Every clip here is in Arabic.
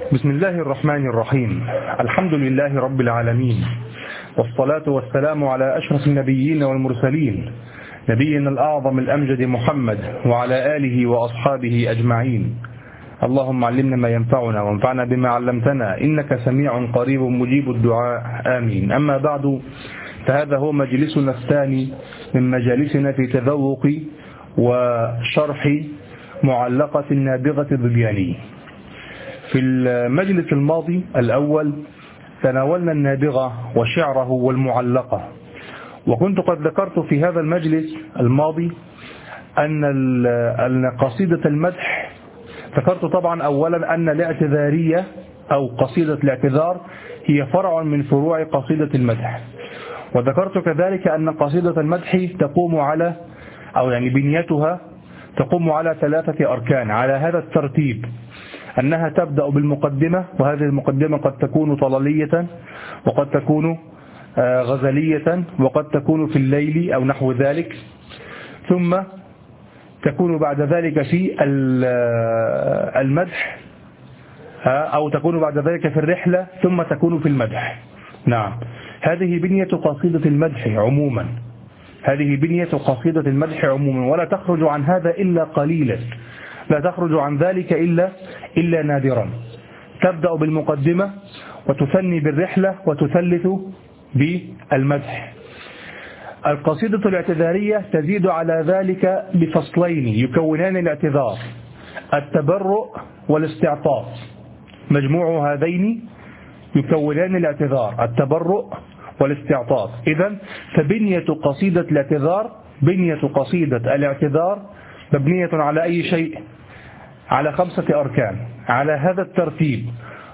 بسم الله الرحمن الرحيم. الحمد لله رب العالمين، والصلاة والسلام على أشرف النبيين والمرسلين، نبينا الأعظم الأمجد محمد وعلى آله وأصحابه أجمعين. اللهم علمنا ما ينفعنا وانفعنا بما علمتنا، إنك سميع قريب مجيب الدعاء، آمين. أما بعد، فهذا هو مجلسنا الثاني من مجالسنا في تذوق وشرح معلقة النابغة الظبياني. في المجلس الماضي الأول تناولنا النابغة وشعره والمعلقة، وكنت قد ذكرت في هذا المجلس الماضي أن قصيدة المدح، ذكرت طبعا أولا أن الاعتذارية أو قصيدة الاعتذار هي فرع من فروع قصيدة المدح، وذكرت كذلك أن قصيدة المدح تقوم على بنيتها تقوم على 3 أركان على هذا الترتيب: أنها تبدأ بالمقدمة، وهذه المقدمة قد تكون طلالية وقد تكون غزلية وقد تكون في الليل أو نحو ذلك، ثم تكون بعد ذلك في المدح، أو تكون بعد ذلك في الرحلة، ثم تكون في المدح. نعم، هذه بنية قصيدة المدح عموما، هذه بنية قصيدة المدح عموما، ولا تخرج عن هذا إلا قليلا، لا تخرج عن ذلك إلا نادرا. تبدأ بالمقدمة وتثني بالرحلة وتثلث بالمدح. القصيدة الاعتذارية تزيد على ذلك بفصلين يكونان الاعتذار: التبرؤ والاستعطاف. مجموع هذين يكونان الاعتذار، التبرؤ والاستعطاف. إذن فبنية قصيدة الاعتذار، بنية قصيدة الاعتذار مبنية على أي شيء؟ على 5 أركان على هذا الترتيب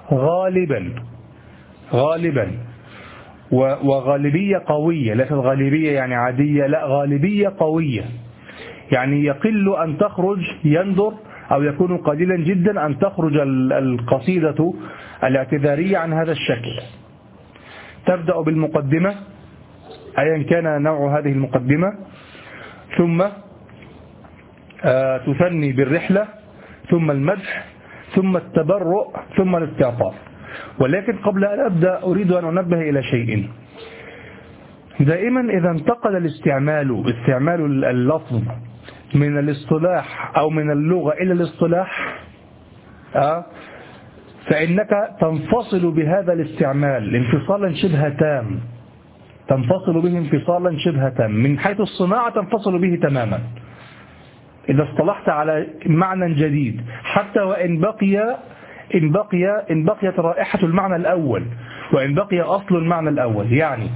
غالبا وغالبية قوية، ليست غالبية يعني عادية، لا، غالبية قوية، يعني يقل أن تخرج، يندر أو يكون قليلا جدا أن تخرج القصيدة الاعتذارية عن هذا الشكل. تبدأ بالمقدمة أيا كان نوع هذه المقدمة، ثم تثني بالرحلة، ثم المدح، ثم التبرؤ، ثم الاستعطاف. ولكن قبل أن أبدأ أريد أن أنبه إلى شيء. دائما إذا انتقل استعمال اللفظ من الاصطلاح أو من اللغة إلى الاصطلاح، فإنك تنفصل بهذا الاستعمال انفصالا شبه تام، تنفصل به انفصالا شبه تام من حيث الصناعة، تنفصل به تماما إذا اصطلحت على معنى جديد، حتى وإن بقيت رائحة المعنى الأول، وإن بقي أصل المعنى الأول. يعني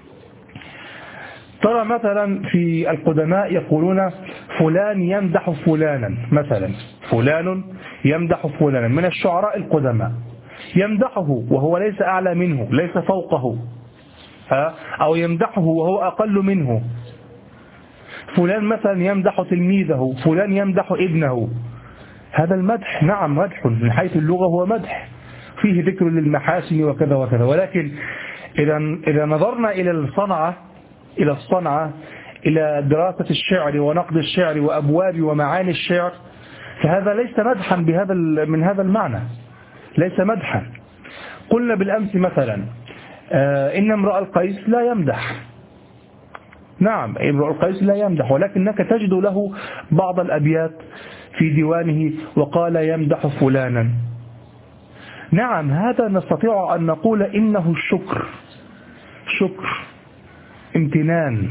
ترى مثلا في القدماء يقولون فلان يمدح فلانا، مثلا فلان يمدح فلانا من الشعراء القدماء، يمدحه وهو ليس أعلى منه، ليس فوقه، أو يمدحه وهو أقل منه. فلان مثلا يمدح تلميذه، فلان يمدح ابنه. هذا المدح، نعم مدح من حيث اللغة، هو مدح فيه ذكر للمحاسن وكذا وكذا. ولكن إذا نظرنا إلى الصنعة، إلى دراسة الشعر ونقد الشعر وأبواب ومعاني الشعر، فهذا ليس مدحا من هذا المعنى، ليس مدحا. قلنا بالأمس مثلا إن امرؤ القيس لا يمدح، نعم امرؤ القيس لا يمدح، ولكنك تجد له بعض الأبيات في ديوانه وقال يمدح فلانا. نعم، هذا نستطيع أن نقول إنه شكر امتنان،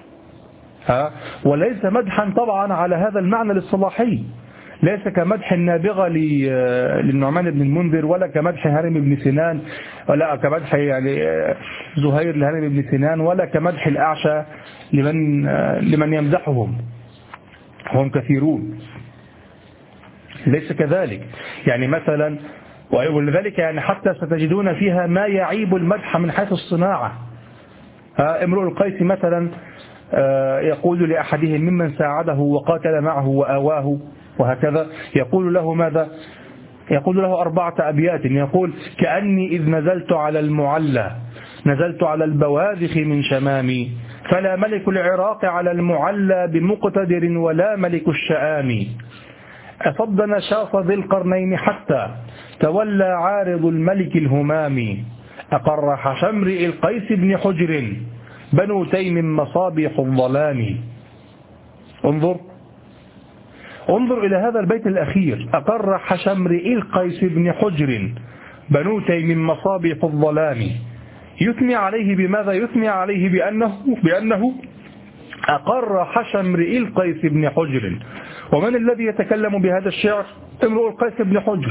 وليس مدحا طبعا على هذا المعنى الاصطلاحي، ليس كمدح النابغة للنعمان بن المنذر، ولا كمدح هرم بن سنان، ولا كمدح زهير لهرم بن سنان، ولا كمدح الأعشى لمن يمدحهم، هم كثيرون. ليس كذلك، يعني مثلا، ولذلك يعني حتى ستجدون فيها ما يعيب المدح من حيث الصناعة. امرؤ القيس مثلا يقول لأحدهم ممن ساعده وقاتل معه وآواه وهكذا، يقول له ماذا؟ يقول له 4 أبيات، يقول: كأني إذ نزلت على المعلى نزلت على البواذخ من شمامي، فلا ملك العراق على المعلى بمقتدر ولا ملك الشآم، أصد نشاط ذي القرنين حتى تولى عارض الملك الهمام أقرح شمرئ القيس بن حجر بنو تيم مصابيح الظلام. انظر إلى هذا البيت الأخير، أقرح شمرئ القيس بن حجر بنو تيم مصابيح الظلام. يثني عليه بماذا؟ يثني عليه بأنه أقرح شمرئ القيس بن حجر. ومن الذي يتكلم بهذا الشعر؟ امرؤ القيس بن حجر.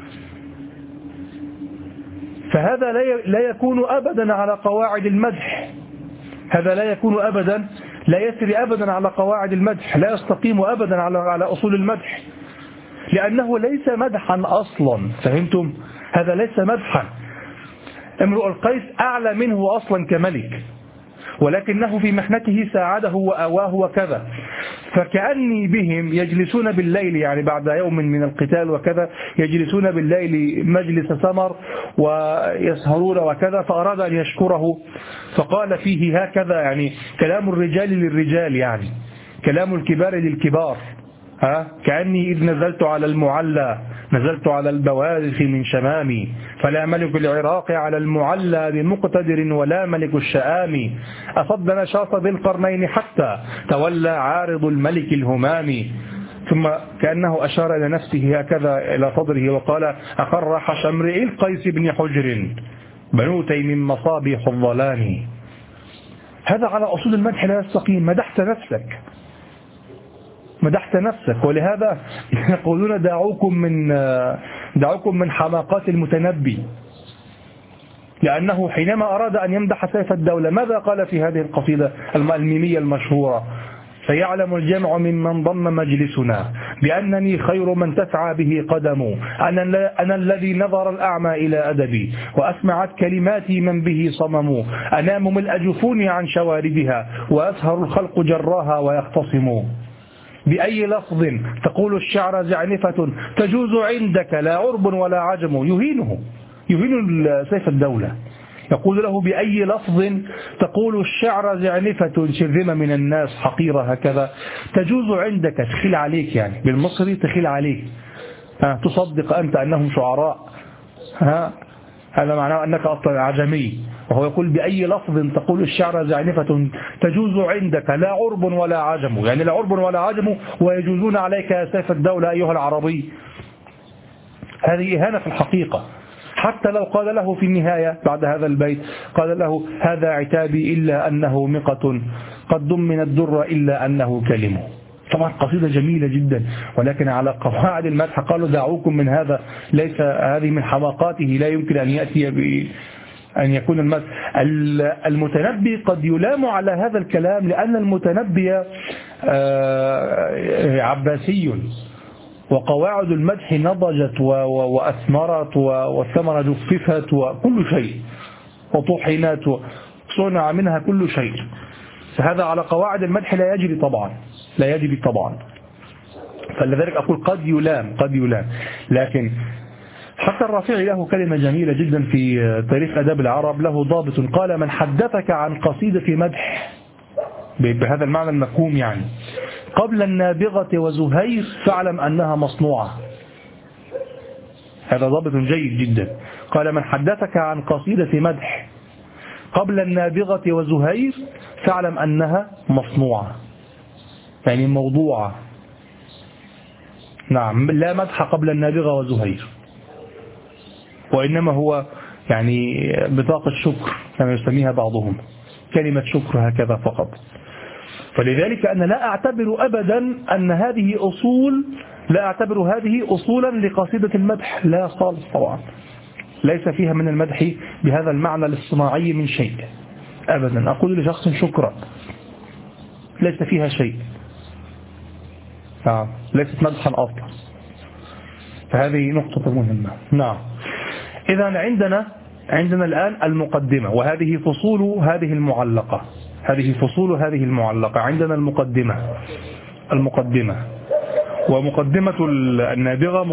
فهذا لا يكون أبدا على قواعد المدح، هذا لا يكون أبدا، لا يسري أبدا على قواعد المدح، لا يستقيم أبدا على أصول المدح، لأنه ليس مدحا أصلا. فهمتم؟ هذا ليس مدحا. امرؤ القيس أعلى منه أصلا كملك، ولكنه في محنته ساعده وأواه وكذا. فكأني بهم يجلسون بالليل، يعني بعد يوم من القتال وكذا، يجلسون بالليل مجلس سمر ويسهرون وكذا، فأراد أن يشكره فقال فيه هكذا، يعني كلام الرجال للرجال، يعني كلام الكبار للكبار. كأني إذ نزلت على المعلى نزلت على البوارخ من شمامي، فلا ملك العراق على المعلى بمقتدر ولا ملك الشآم. أصد نشاط ذي القرنين حتى تولى عارض الملك الهمام. ثم كأنه أشار إلى نفسه هكذا إلى صدره وقال أقرح شمرئ القيس بن حجر بنو تيم مصابيح الظلام. هذا على أصول المدح لا يستقيم. مدحت نفسك. ولهذا يقولون دعوكم من حماقات المتنبي، لأنه حينما أراد أن يمدح سيف الدولة ماذا قال في هذه القصيدة الميمية المشهورة؟ سيعلم الجمع ممن ضم مجلسنا بأنني خير من تسعى به قدم، أنا الذي نظر الأعمى إلى أدبي وأسمعت كلماتي من به صمم، أنام ملء جفوني عن شواردها وأسهر الخلق جراها ويختصموا. بأي لفظ تقول الشعر زعنفة تجوز عندك لا عرب ولا عجم. يهين سيف الدولة، يقول له بأي لفظ تقول الشعر زعنفة شرذمة من الناس حقيرة هكذا تجوز عندك، تخيل عليك، يعني بالمصري تخيل عليك، تصدق أنت أنهم شعراء، هذا معناه أنك أصلا عجمي. وهو يقول بأي لفظ تقول الشعر زعنفة تجوز عندك لا عرب ولا عجم، يعني لا عرب ولا عجم ويجوزون عليك يا سيف الدولة أيها العربي. هذه إهانة في الحقيقة. حتى لو قال له في النهاية بعد هذا البيت قال له هذا عتابي إلا أنه مقة قد ضمن الدر إلا أنه كلمه. طبعا قصيدة جميلة جدا، ولكن على قواعد المدح قالوا دعوكم من هذا، ليس هذه من حماقاته، لا يمكن أن يأتي أن يكون المتنبي قد يلام على هذا الكلام، لأن المتنبي عباسي، وقواعد المدح نضجت وأثمرت والثمرة جففت وكل شيء وطحنت وصنع منها كل شيء. فهذا على قواعد المدح لا يجري طبعا. فلذلك أقول قد يلام. لكن حتى الرافعي له كلمة جميلة جدا في تاريخ أداب العرب، له ضابط قال من حدثك عن قصيدة مدح بهذا المعنى المفهوم، يعني قبل النابغة وزهير فاعلم أنها مصنوعة. هذا ضابط جيد جدا. قال من حدثك عن قصيدة مدح قبل النابغة وزهير فاعلم أنها مصنوعة، يعني موضوعة. نعم، لا مدح قبل النابغة وزهير، وإنما هو يعني بطاقة شكر كما يسميها بعضهم، كلمة شكر هكذا فقط. فلذلك أنا لا أعتبر أبدا أن هذه أصولا لقصيدة المدح، لا خالص طبعا، ليس فيها من المدح بهذا المعنى الاصطناعي من شيء أبدا. أقول لشخص شكرا ليس فيها شيء، ليست مدحا أصلا. فهذه نقطة مهمة. نعم. إذا عندنا الآن المقدمة، وهذه فصول هذه المعلقة. عندنا المقدمة ومقدمة النابغة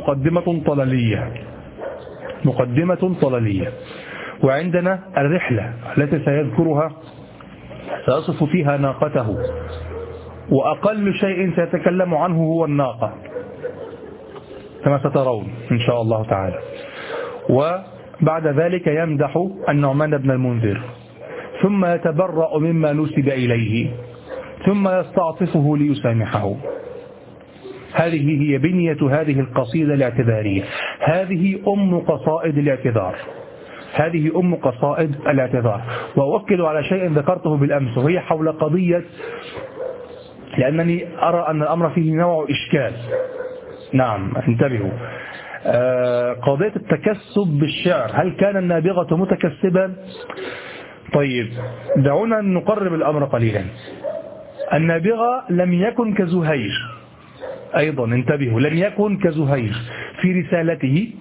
مقدمة طللية. وعندنا الرحلة التي سيذكرها، سيصف فيها ناقته، وأقل شيء سيتكلم عنه هو الناقة كما سترون إن شاء الله تعالى. وبعد ذلك يمدح النعمان بن المنذر، ثم يتبرأ مما نسب إليه، ثم يستعطفه ليسامحه. هذه هي بنية هذه القصيدة الاعتذارية. هذه أم قصائد الاعتذار، هذه أم قصائد الاعتذار. وأؤكد على شيء ذكرته بالأمس، وهي حول قضية، لأنني أرى أن الأمر فيه نوع إشكال. نعم انتبهوا، قضية التكسب بالشعر، هل كان النابغة متكسبا؟ طيب دعونا نقرب الأمر قليلا. النابغة لم يكن كزهير، أيضا انتبهوا، لم يكن كزهير في رسالته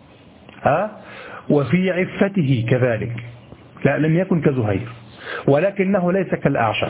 وفي عفته كذلك، لا لم يكن كزهير، ولكنه ليس كالأعشى.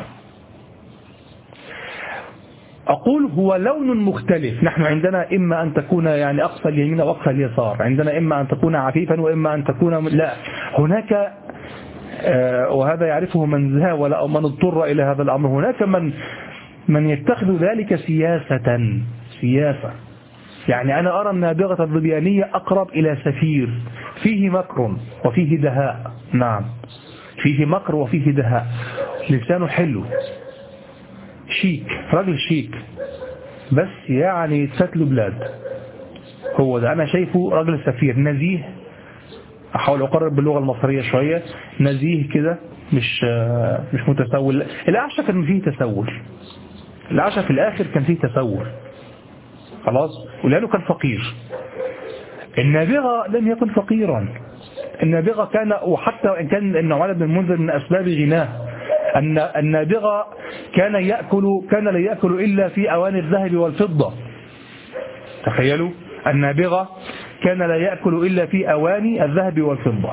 أقول هو لون مختلف. نحن عندنا إما أن تكون يعني أقصى اليمين وأقصى اليسار، عندنا إما أن تكون عفيفا وإما أن تكون لا، هناك وهذا يعرفه من زاول أو من اضطر إلى هذا الأمر. هناك من يتخذ ذلك سياسة. يعني أنا أرى النابغة الظبيانية أقرب إلى سفير فيه مكر وفيه دهاء. نعم فيه مكر وفيه دهاء، لسانه حلو، شيك، رجل شيك، بس يعني تساتله بلاد. هو ده أنا شايفه رجل سفير نزيه. أحاول أقرب باللغة المصرية شوية، نزيه كده، مش متسول. الأعشى كان فيه تسول، الأعشى في الآخر كان فيه تسول خلاص، ولأنه كان فقير. النابغة لم يكن فقيرا، النابغة كان، وحتى وإن كان النعمان بن المنذر من أسباب غناه، أن النابغة كان لا يأكل إلا في أواني الذهب والفضة. تخيلوا، النابغة كان لا يأكل إلا في أواني الذهب والفضة،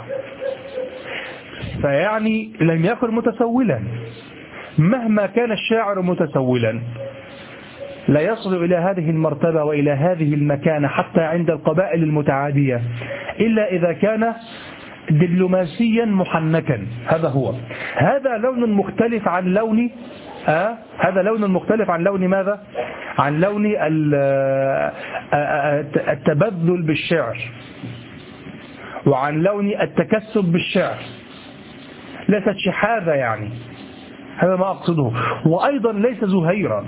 فيعني لم يكن متسولا. مهما كان الشاعر متسولا لا يصل إلى هذه المرتبة وإلى هذه المكانة حتى عند القبائل المتعادية إلا إذا كان دبلوماسيا محنكا. هذا لون مختلف عن لون هذا لون مختلف عن لون ماذا؟ عن لون التبذل بالشعر، وعن لون التكسب بالشعر. ليست شحاذة يعني، هذا ما أقصده. وأيضا ليس زهيرا.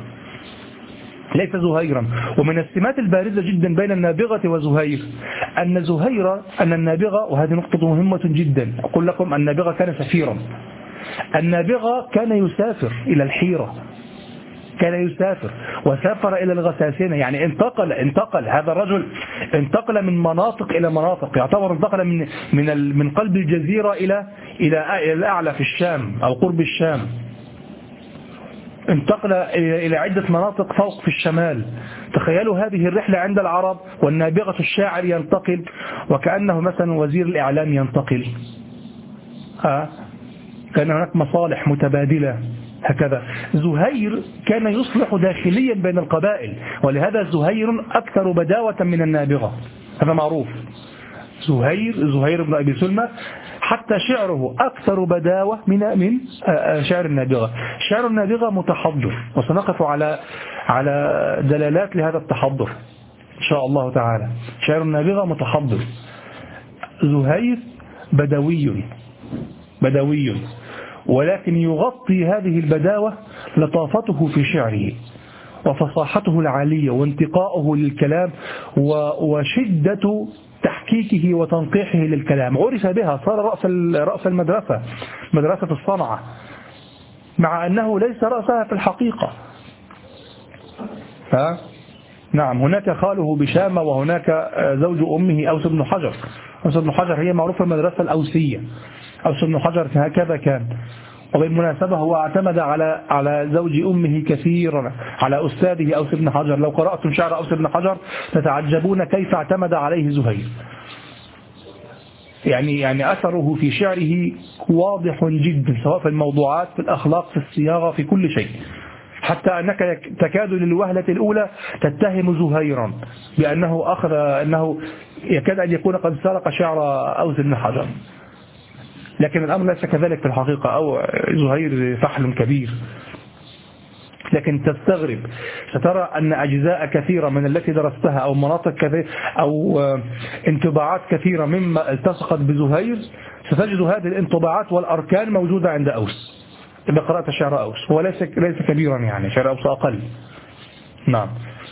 ومن السمات البارزة جدا بين النابغة وزهير أن النابغة، وهذه نقطة مهمة جدا، أقول لكم النابغة كان سفيرا. النابغة كان يسافر إلى الحيرة، كان يسافر وسافر إلى الغساسنة، يعني انتقل هذا الرجل، انتقل من مناطق إلى مناطق، يعتبر انتقل من قلب الجزيرة إلى الأعلى في الشام أو قرب الشام، انتقل إلى عدة مناطق فوق في الشمال. تخيلوا هذه الرحلة عند العرب، والنابغة الشاعر ينتقل، وكأنه مثلا وزير الإعلام ينتقل. كان هناك مصالح متبادلة هكذا. زهير كان يصلح داخليا بين القبائل، ولهذا زهير أكثر بداوة من النابغة، هذا معروف. زهير بن أبي سلمى حتى شعره أكثر بداوة من شعر النابغة. شعر النابغة متحضر، وسنقف على دلالات لهذا التحضر إن شاء الله تعالى. شعر النابغة متحضر. زهير بدوي، ولكن يغطي هذه البداوة لطافته في شعره وفصاحته العالية وانتقاؤه للكلام وشدة تحكيكه وتنقيحه للكلام. عرف بها، صار رأس المدرسة، مدرسة الصنعة، مع أنه ليس رأسها في الحقيقة. نعم، هناك خاله بشامة، وهناك زوج أمه أوس بن حجر. أوس بن حجر هي معروفة المدرسة الأوسية. أوس بن حجر هكذا كان، وبالمناسبة هو اعتمد على زوج أمه كثيرا، على أستاذه أوس بن حجر. لو قرأتم شعر أوس بن حجر تتعجبون كيف اعتمد عليه زهير. يعني أثره في شعره واضح جدا، سواء في الموضوعات، في الأخلاق، في الصياغة، في كل شيء، حتى أنك تكاد للوهلة الأولى تتهم زهيرا أنه يكاد أن يكون قد سرق شعر أوس بن حجر، لكن الأمر ليس كذلك في الحقيقة. أو زهير فحل كبير. لكن تستغرب، سترى أن أجزاء كثيرة من التي درستها أو مناطق كثيرة أو انطباعات كثيرة مما التصقت بزهير، ستجد هذه الانطباعات والأركان موجودة عند أوس إذا قرأت شعر أوس. هو ليس كبيرا يعني، شعر أوس أقل. نعم.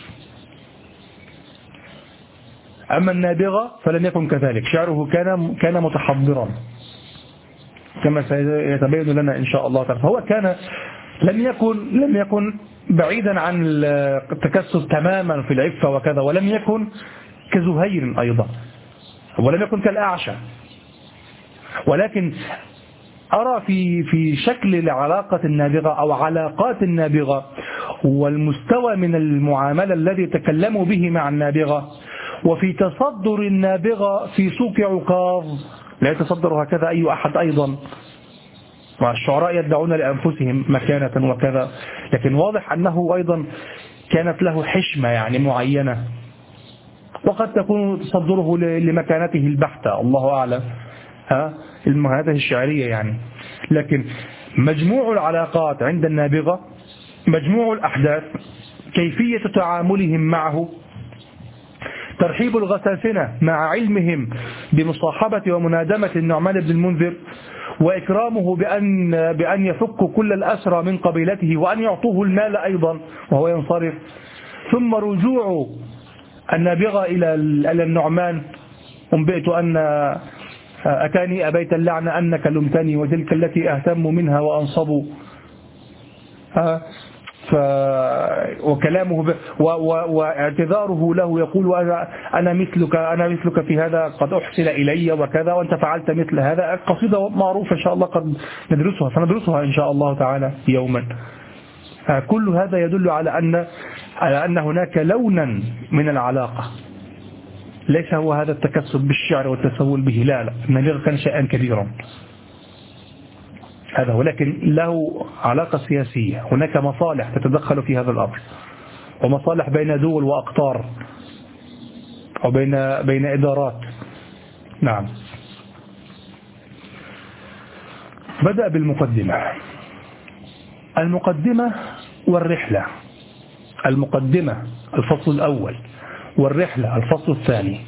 أما النابغة فلم يكن كذلك، شعره كان متحضرا كما سيتبين لنا إن شاء الله تعالى. فهو كان لم يكن بعيدا عن التكسب تماما في العفة وكذا، ولم يكن كزهير أيضا، ولم يكن كالأعشى. ولكن أرى في شكل العلاقة النابغة أو علاقات النابغة والمستوى من المعاملة الذي تكلموا به مع النابغة، وفي تصدر النابغة في سوق عكاظ، لا يتصدر هكذا أي أحد أيضا، والشعراء يدعون لأنفسهم مكانة وكذا، لكن واضح أنه أيضا كانت له حشمة يعني معينة، وقد تكون تصدره لمكانته البحتة، الله أعلم، المكانته الشعرية يعني. لكن مجموع العلاقات عند النابغة، مجموع الأحداث، كيفية تعاملهم معه، ترحيب الغساسنة مع علمهم بمصاحبة ومنادمة النعمان بن المنذر، وإكرامه بأن يفك كل الأسرى من قبيلته وأن يعطوه المال أيضا وهو ينصرف، ثم رجوع النابغة إلى النعمان: أنبئت أن أتاني أبيت اللعنة أنك لمتني وتلك التي أهتم منها وأنصب. وكلامه واعتذاره له، يقول أنا مثلك في هذا، قد أحسن إلي وكذا، وأنت فعلت مثل هذا. قصيدة معروفة إن شاء الله قد سندرسها إن شاء الله تعالى يوما. كل هذا يدل على أن هناك لونا من العلاقة، ليس هو هذا التكسب بالشعر والتسول به، لا، النابغة كان شيئا كبيرا هذا، ولكن له علاقة سياسية، هناك مصالح تتدخل في هذا الأمر، ومصالح بين دول وأقطار أو بين إدارات. نعم. بدأ بالمقدمة، المقدمة والرحلة. المقدمة الفصل الأول، والرحلة الفصل الثاني،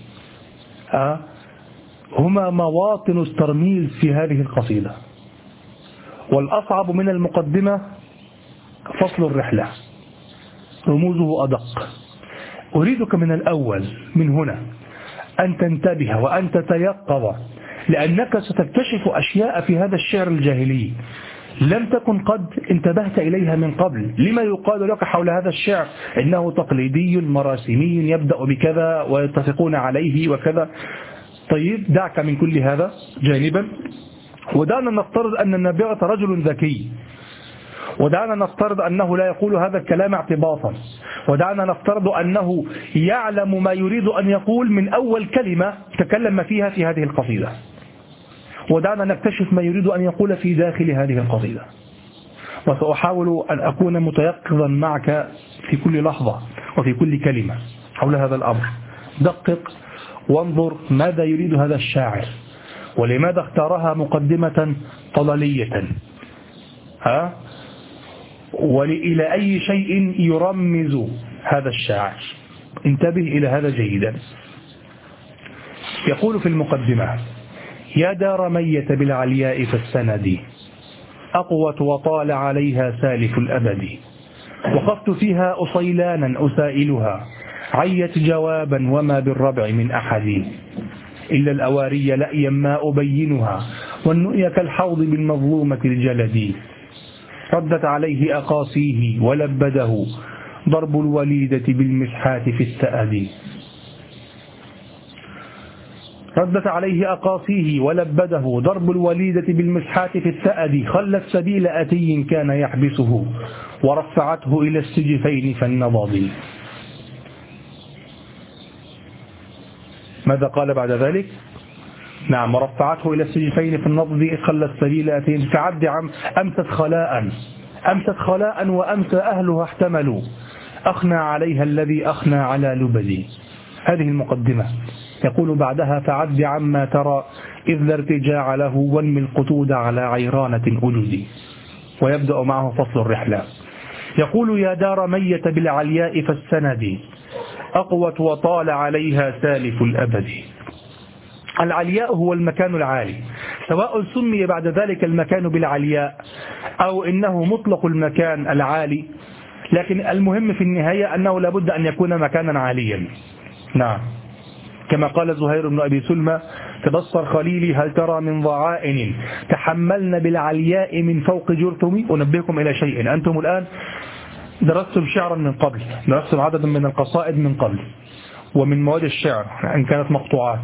هما مواطن الترميز في هذه القصيدة. والأصعب من المقدمة فصل الرحلة، رموزه أدق. أريدك من الأول من هنا أن تنتبه وأن تتيقظ، لأنك ستكتشف أشياء في هذا الشعر الجاهلي لم تكن قد انتبهت إليها من قبل. لما يقال لك حول هذا الشعر إنه تقليدي مراسمي يبدأ بكذا ويتفقون عليه وكذا. طيب، دعك من كل هذا جانبا، ودعنا نفترض أن النابغة رجل ذكي، ودعنا نفترض أنه لا يقول هذا الكلام اعتباطا، ودعنا نفترض أنه يعلم ما يريد أن يقول من أول كلمة تكلم فيها في هذه القصيدة، ودعنا نكتشف ما يريد أن يقول في داخل هذه القصيدة. وسأحاول أن أكون متيقظا معك في كل لحظة وفي كل كلمة حول هذا الأمر. دقق وانظر ماذا يريد هذا الشاعر، ولماذا اختارها مقدمة طلالية، وإلى أي شيء يرمز هذا الشاعر. انتبه إلى هذا جيدا. يقول في المقدمة: يا دار ميت بالعلياء فالسند، أقوت وطال عليها سالف الأبد، وقفت فيها أصيلانا أسائلها، عيت جوابا وما بالربع من أحد، إلا الأواري لأيا ما أبينها، والنؤي كالحوض بالمظلومة الجلد، ردت عليه أقاصيه ولبده، ضرب الوليدة بالمسحات في السأد. ردت عليه أقاصيه ولبده، ضرب الوليدة بالمسحات في السأد، خلت سبيل أتي كان يحبسه، ورفعته إلى السجفين فالنضد. ماذا قال بعد ذلك؟ نعم، ورفعته إلى السجفين في النضد، خلت سبيل أتي، فعد عم أمست خلاء وأمس أهلها احتملوا، أخنى عليها الذي أخنى على لبدي. هذه المقدمة. يقول بعدها: فعد عما ترى إذ لا ارتجاع له، وانمي القتود على عيرانة أجدي. ويبدأ معه فصل الرحلة. يقول يا دار ميت بالعلياء فالسند أقوت وطال عليها سالف الأبد. العلياء هو المكان العالي، سواء سمي بعد ذلك المكان بالعلياء أو إنه مطلق المكان العالي، لكن المهم في النهاية أنه لابد أن يكون مكانا عاليا. نعم، كما قال زهير بن أبي سلمى: تبصر خليلي هل ترى من ضعائن تحملن بالعلياء من فوق جرثم. أنبهكم إلى شيء، أنتم الآن درستم شعرا من قبل، درستم عددا من القصائد من قبل ومن مواد الشعر إن كانت مقطوعات،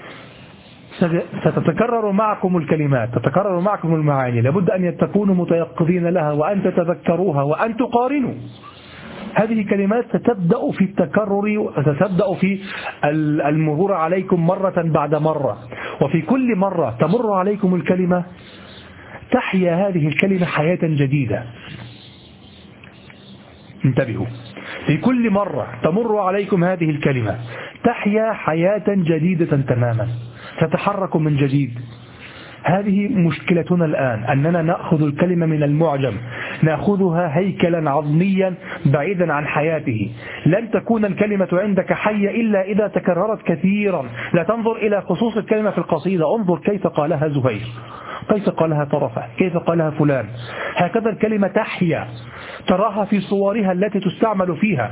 ستتكرر معكم الكلمات، تتكرر معكم المعاني، لابد أن تكونوا متيقظين لها وأن تتذكروها وأن تقارنوا. هذه كلمات ستبدأ في التكرر وستبدأ في المرور عليكم مرة بعد مرة، وفي كل مرة تمر عليكم الكلمة تحيا هذه الكلمة حياة جديدة. انتبهوا، في كل مرة تمر عليكم هذه الكلمة تحيا حياة جديدة تماما، تتحرك من جديد. هذه مشكلتنا الآن، أننا نأخذ الكلمة من المعجم، نأخذها هيكلا عظميا بعيدا عن حياته. لن تكون الكلمة عندك حية إلا إذا تكررت كثيرا. لا تنظر إلى خصوص الكلمة في القصيدة، انظر كيف قالها زهير، كيف قالها طرفة، كيف قالها فلان. هكذا الكلمة تحيا، تراها في صورها التي تستعمل فيها.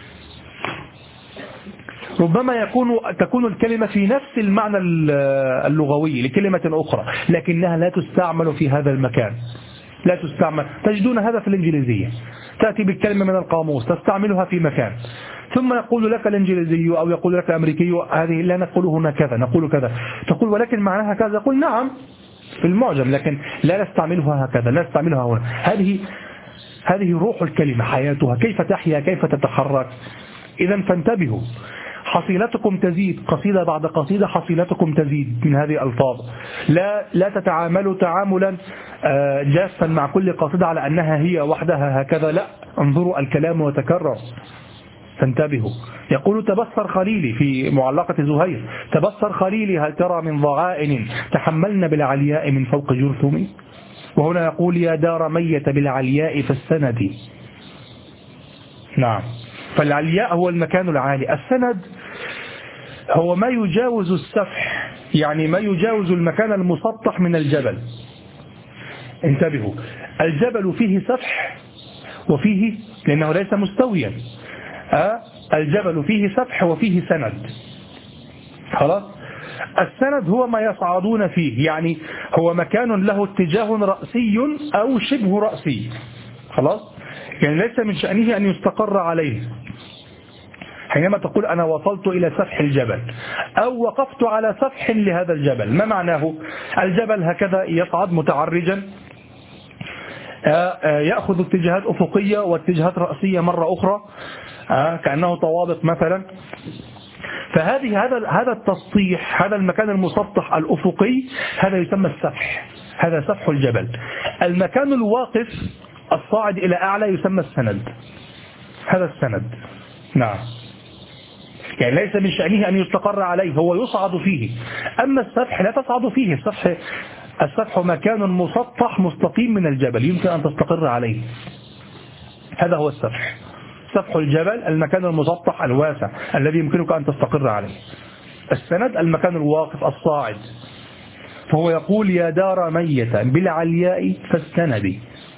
ربما تكون الكلمة في نفس المعنى اللغوي لكلمة أخرى، لكنها لا تستعمل في هذا المكان، لا تستعمل. تجدون هذا في الإنجليزية، تأتي بالكلمة من القاموس تستعملها في مكان، ثم يقول لك الإنجليزي أو يقول لك الأمريكي هذه لا نقول هنا كذا، نقول كذا، تقول ولكن معناها كذا، يقول نعم في المعجم لكن لا نستعملها هكذا، لا نستعملها هنا. هذه روح الكلمة، حياتها، كيف تحيا، كيف تتحرك. إذا فانتبهوا، حصيلتكم تزيد قصيدة بعد قصيدة، حصيلتكم تزيد من هذه الألفاظ. لا تتعاملوا تعاملا جافا مع كل قصيدة على أنها هي وحدها هكذا، لا، انظروا الكلام وتكرر، فانتبهوا. يقول تبصر خليلي في معلقة زهير: تبصر خليلي هل ترى من ضغائن تحملن بالعلياء من فوق جرثم. وهنا يقول يا دار ميت بالعلياء فالسند. نعم، فالعلياء هو المكان العالي، السند هو ما يجاوز السفح، يعني ما يجاوز المكان المسطح من الجبل. انتبهوا، الجبل فيه سفح وفيه، لأنه ليس مستويا، الجبل فيه سفح وفيه سند. خلاص، السند هو ما يصعدون فيه، يعني هو مكان له اتجاه رأسي أو شبه رأسي. خلاص، يعني ليس من شأنه أن يستقر عليه. حينما تقول أنا وصلت إلى سفح الجبل أو وقفت على سفح لهذا الجبل، ما معناه؟ الجبل هكذا يصعد متعرجا، يأخذ اتجاهات أفقية واتجاهات رأسية مرة أخرى، كأنه طوابق مثلا. هذا التسطيح، هذا المكان المسطح الأفقي، هذا يسمى السفح، هذا سفح الجبل. المكان الواقف الصاعد إلى أعلى يسمى السند، هذا السند. نعم، يعني ليس من شأنه أن يستقر عليه، هو يصعد فيه. أما السفح لا تصعد فيه، السفح مكان مسطح مستقيم من الجبل يمكن أن تستقر عليه، هذا هو السفح. سفح الجبل المكان المسطح الواسع الذي يمكنك أن تستقر عليه. السند المكان الواقف الصاعد. فهو يقول يا دار ميتا بالعلياء فالسند.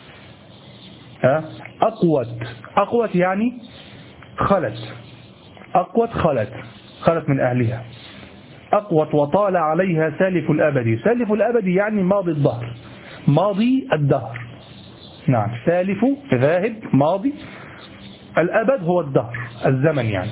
أقوت يعني خلت، أقوت خلت من أهلها. أقوت وطال عليها سالف الأبد. سالف الأبد يعني ماضي الدهر، ماضي الدهر. نعم، سالف ذاهب، ماضي، الأبد هو الدهر، الزمن يعني.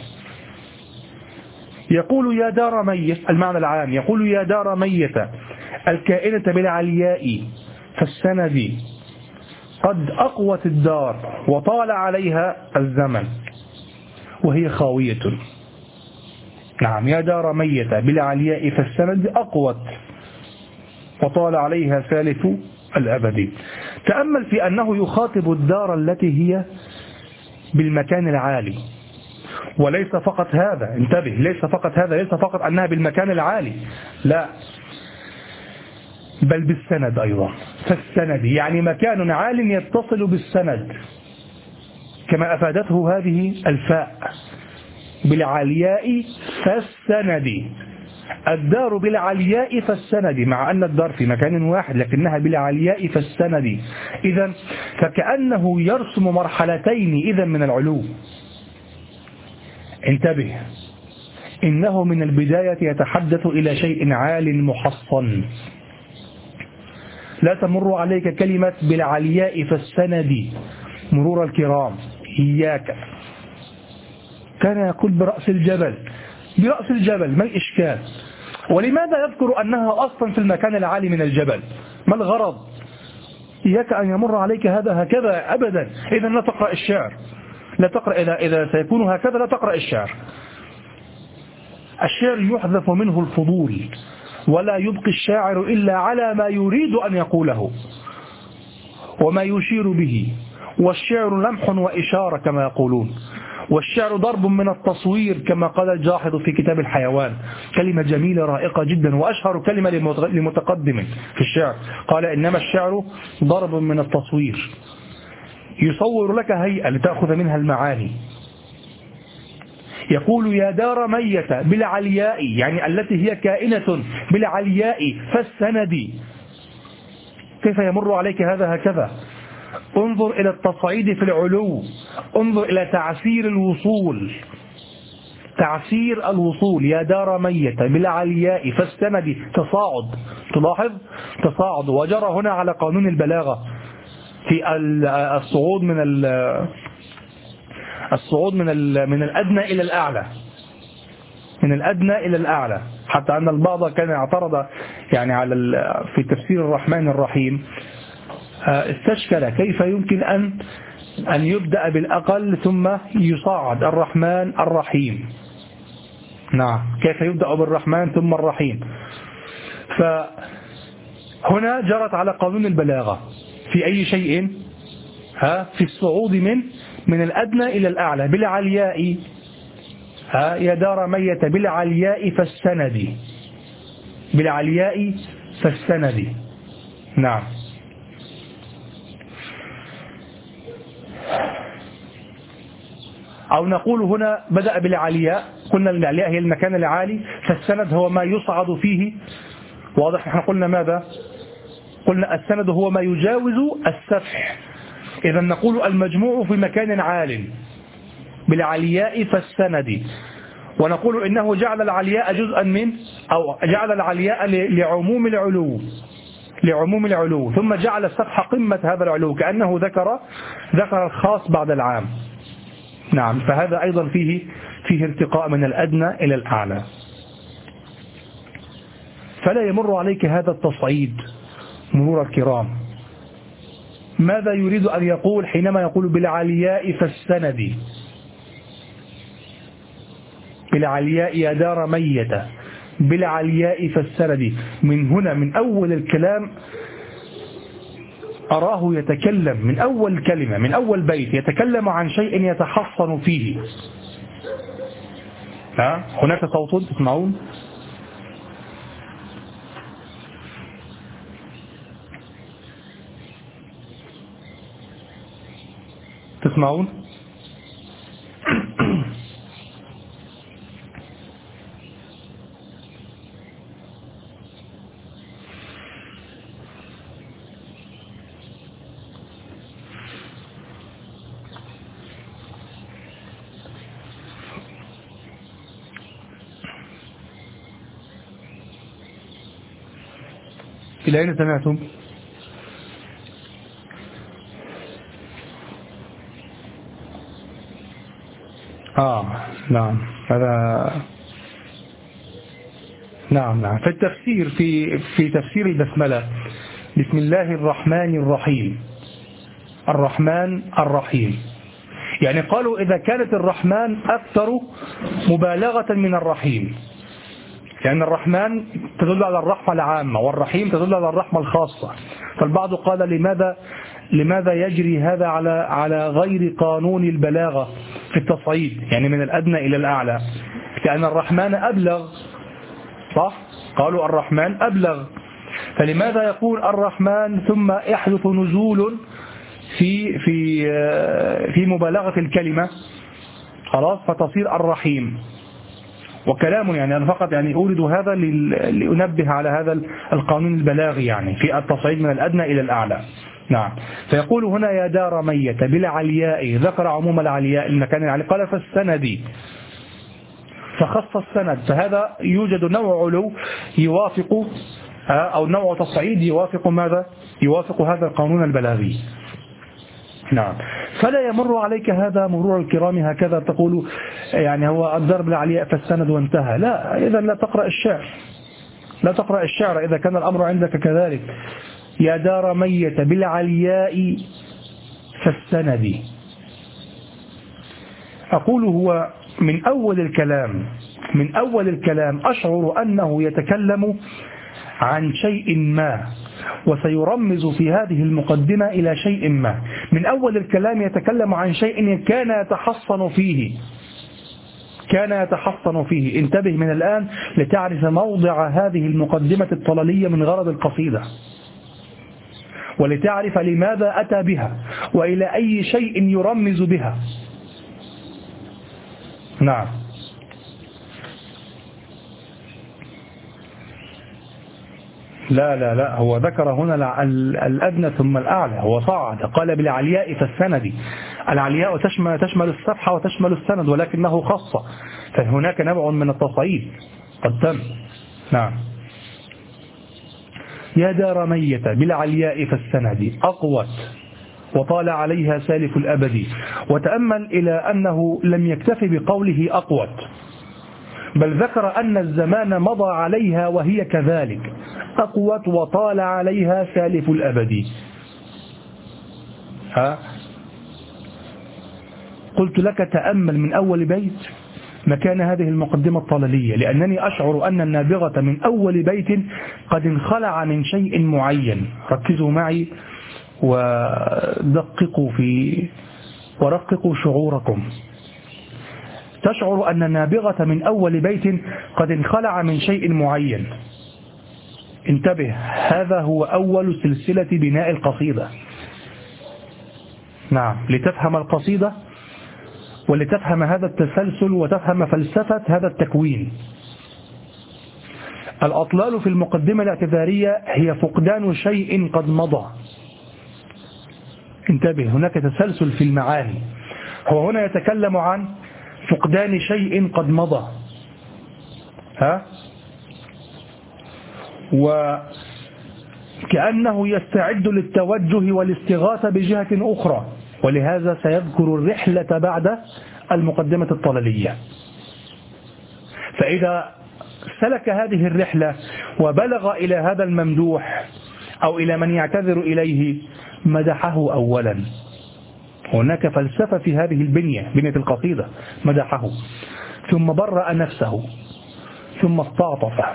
يقول يا دار ميت، المعنى العام، يقول يا دار ميت الكائنة بالعلياء فالسند قد أقوت الدار وطال عليها الزمن وهي خاوية. نعم، يا دار ميت بالعلياء فالسند أقوت وطال عليها سالف الأبد. تأمل في أنه يخاطب الدار التي هي بالمكان العالي، وليس فقط هذا، انتبه، ليس فقط أنها بالمكان العالي، لا، بل بالسند أيضا. فالسند يعني مكان عال يتصل بالسند. كما أفادته هذه الفاء بالعلياء فالسند. الدار بالعلياء فالسند، مع أن الدار في مكان واحد لكنها بالعلياء فالسند. إذن فكأنه يرسم مرحلتين إذن من العلو. انتبه، إنه من البداية يتحدث إلى شيء عال محصن. لا تمر عليك كلمة بالعلياء فالسند مرور الكرام، إياك. كان يقول برأس الجبل، برأس الجبل، ما الإشكال؟ ولماذا يذكر أنها أصلا في المكان العالي من الجبل؟ ما الغرض؟ إياك أن يمر عليك هذا هكذا أبدا. إذا لا تقرأ الشعر، لا تقرأ. إذا سيكون هكذا لا تقرأ الشعر. الشعر يحذف منه الفضول، ولا يبقي الشاعر إلا على ما يريد أن يقوله وما يشير به. والشعر لمح وإشارة كما يقولون، والشعر ضرب من التصوير كما قال الجاحظ في كتاب الحيوان. كلمة جميلة رائقة جدا، وأشهر كلمة لمتقدم في الشعر، قال إنما الشعر ضرب من التصوير، يصور لك هيئة لتأخذ منها المعاني. يقول يا دار ميتة بالعلياء، يعني التي هي كائنة بالعلياء فالسند. كيف يمر عليك هذا هكذا؟ انظر إلى التصعيد في العلو، انظر إلى تعسير الوصول، تعسير الوصول. يا دار ميتة بالعلياء فالسند، تصاعد. تلاحظ تصاعد، وجرى هنا على قانون البلاغة في الصعود من الأدنى إلى الأعلى، من الأدنى إلى الأعلى. حتى أن البعض كان اعترض يعني على في تفسير الرحمن الرحيم، استشكل كيف يمكن أن يبدأ بالأقل ثم يصعد الرحمن الرحيم. نعم، كيف يبدأ بالرحمن ثم الرحيم؟ فهنا جرت على قانون البلاغة في أي شيء، في الصعود من الأدنى إلى الأعلى. بالعلياء، يا دار ميت بالعلياء فالسند، بالعلياء فالسند. نعم. أو نقول هنا بدأ بالعلياء، قلنا العلياء هي المكان العالي، فالسند هو ما يصعد فيه. واضح؟ نحن قلنا ماذا؟ قلنا السند هو ما يجاوز السفح. إذا نقول المجموع في مكان عال بالعلياء فالسند. ونقول إنه جعل العلياء جزءا من، أو جعل العلياء لعموم العلو، لعموم العلو، ثم جعل السفح قمة هذا العلو، كأنه ذكر الخاص بعد العام. نعم، فهذا أيضا فيه ارتقاء من الأدنى إلى الأعلى. فلا يمر عليك هذا التصعيد مرور الكرام. ماذا يريد أن يقول حينما يقول بالعلياء فالسند؟ بالعلياء يا دار ميتة بالعلياء فالسند. من هنا من أول الكلام أراه يتكلم، من أول كلمة، من أول بيت يتكلم عن شيء يتحصن فيه. هناك صوت تسمعون؟ تسمعون؟ إلى أين سمعتم؟ نعم، هذا نعم. في التفسير في تفسير البسملة، بسم الله الرحمن الرحيم، الرحمن الرحيم، يعني قالوا إذا كانت الرحمن أكثر مبالغة من الرحيم، لأن الرحمن تدل على الرحمة العامة والرحيم تدل على الرحمة الخاصة. فالبعض قال لماذا يجري هذا على غير قانون البلاغة في التصعيد، يعني من الأدنى إلى الأعلى، لأن الرحمن أبلغ، صح؟ قالوا الرحمن أبلغ، فلماذا يقول الرحمن ثم يحدث نزول في مبالغة الكلمة خلاص فتصير الرحيم. وكلام يعني أنا فقط يعني أورد هذا لأنبه على هذا القانون البلاغي يعني في التصعيد من الأدنى إلى الأعلى. نعم. فيقول هنا يا دار ميت بالعلياء، ذكر عموم العلياء المكان العلي، قال فالسند، فخص السند، فهذا يوجد نوع علو يوافق أو نوع تصعيد يوافق ماذا؟ يوافق هذا القانون البلاغي. نعم. فلا يمر عليك هذا مرور الكرام هكذا تقول يعني هو الضرب العلياء فالسند وانتهى، لا، إذا لا تقرأ الشعر، لا تقرأ الشعر إذا كان الأمر عندك كذلك. يا دار ميت بالعلياء فالسند. أقول هو من أول الكلام أشعر أنه يتكلم عن شيء ما، وسيرمز في هذه المقدمة إلى شيء ما. من أول الكلام يتكلم عن شيء كان يتحصن فيه. انتبه من الآن لتعرف موضع هذه المقدمة الطللية من غرض القصيدة، ولتعرف لماذا أتى بها وإلى أي شيء يرمز بها. نعم. لا هو ذكر هنا الأدنى ثم الأعلى، هو صعد قال بالعلياء فالسند. العلياء تشمل الصفحة وتشمل السند، ولكنه خاصة، فهناك نوع من التصعيد قد تم. نعم. يا دار ميت بالعلياء فالسند أقوت وطال عليها سالف الأبد. وتأمل إلى أنه لم يكتف بقوله أقوت، بل ذكر أن الزمان مضى عليها وهي كذلك أقوت وطال عليها سالف الأبد. قلت لك تأمل من أول بيت مكان هذه المقدمة الطللية، لأنني أشعر أن النابغة من أول بيت قد انخلع من شيء معين. ركزوا معي ورققوا شعوركم. تشعر أن النابغة من أول بيت قد انخلع من شيء معين. انتبه، هذا هو أول سلسلة بناء القصيدة. نعم، لتفهم القصيدة ولتفهم هذا التسلسل وتفهم فلسفة هذا التكوين. الأطلال في المقدمة الاعتذارية هي فقدان شيء قد مضى. انتبه، هناك تسلسل في المعاني. هو هنا يتكلم عن فقدان شيء قد مضى، وكأنه يستعد للتوجه والاستغاثة بجهة أخرى، ولهذا سيذكر الرحلة بعد المقدمة الطللية. فإذا سلك هذه الرحلة وبلغ إلى هذا الممدوح أو إلى من يعتذر إليه مدحه أولا. هناك فلسفة في هذه بنية القصيدة. مدحه ثم برأ نفسه ثم استعطفه.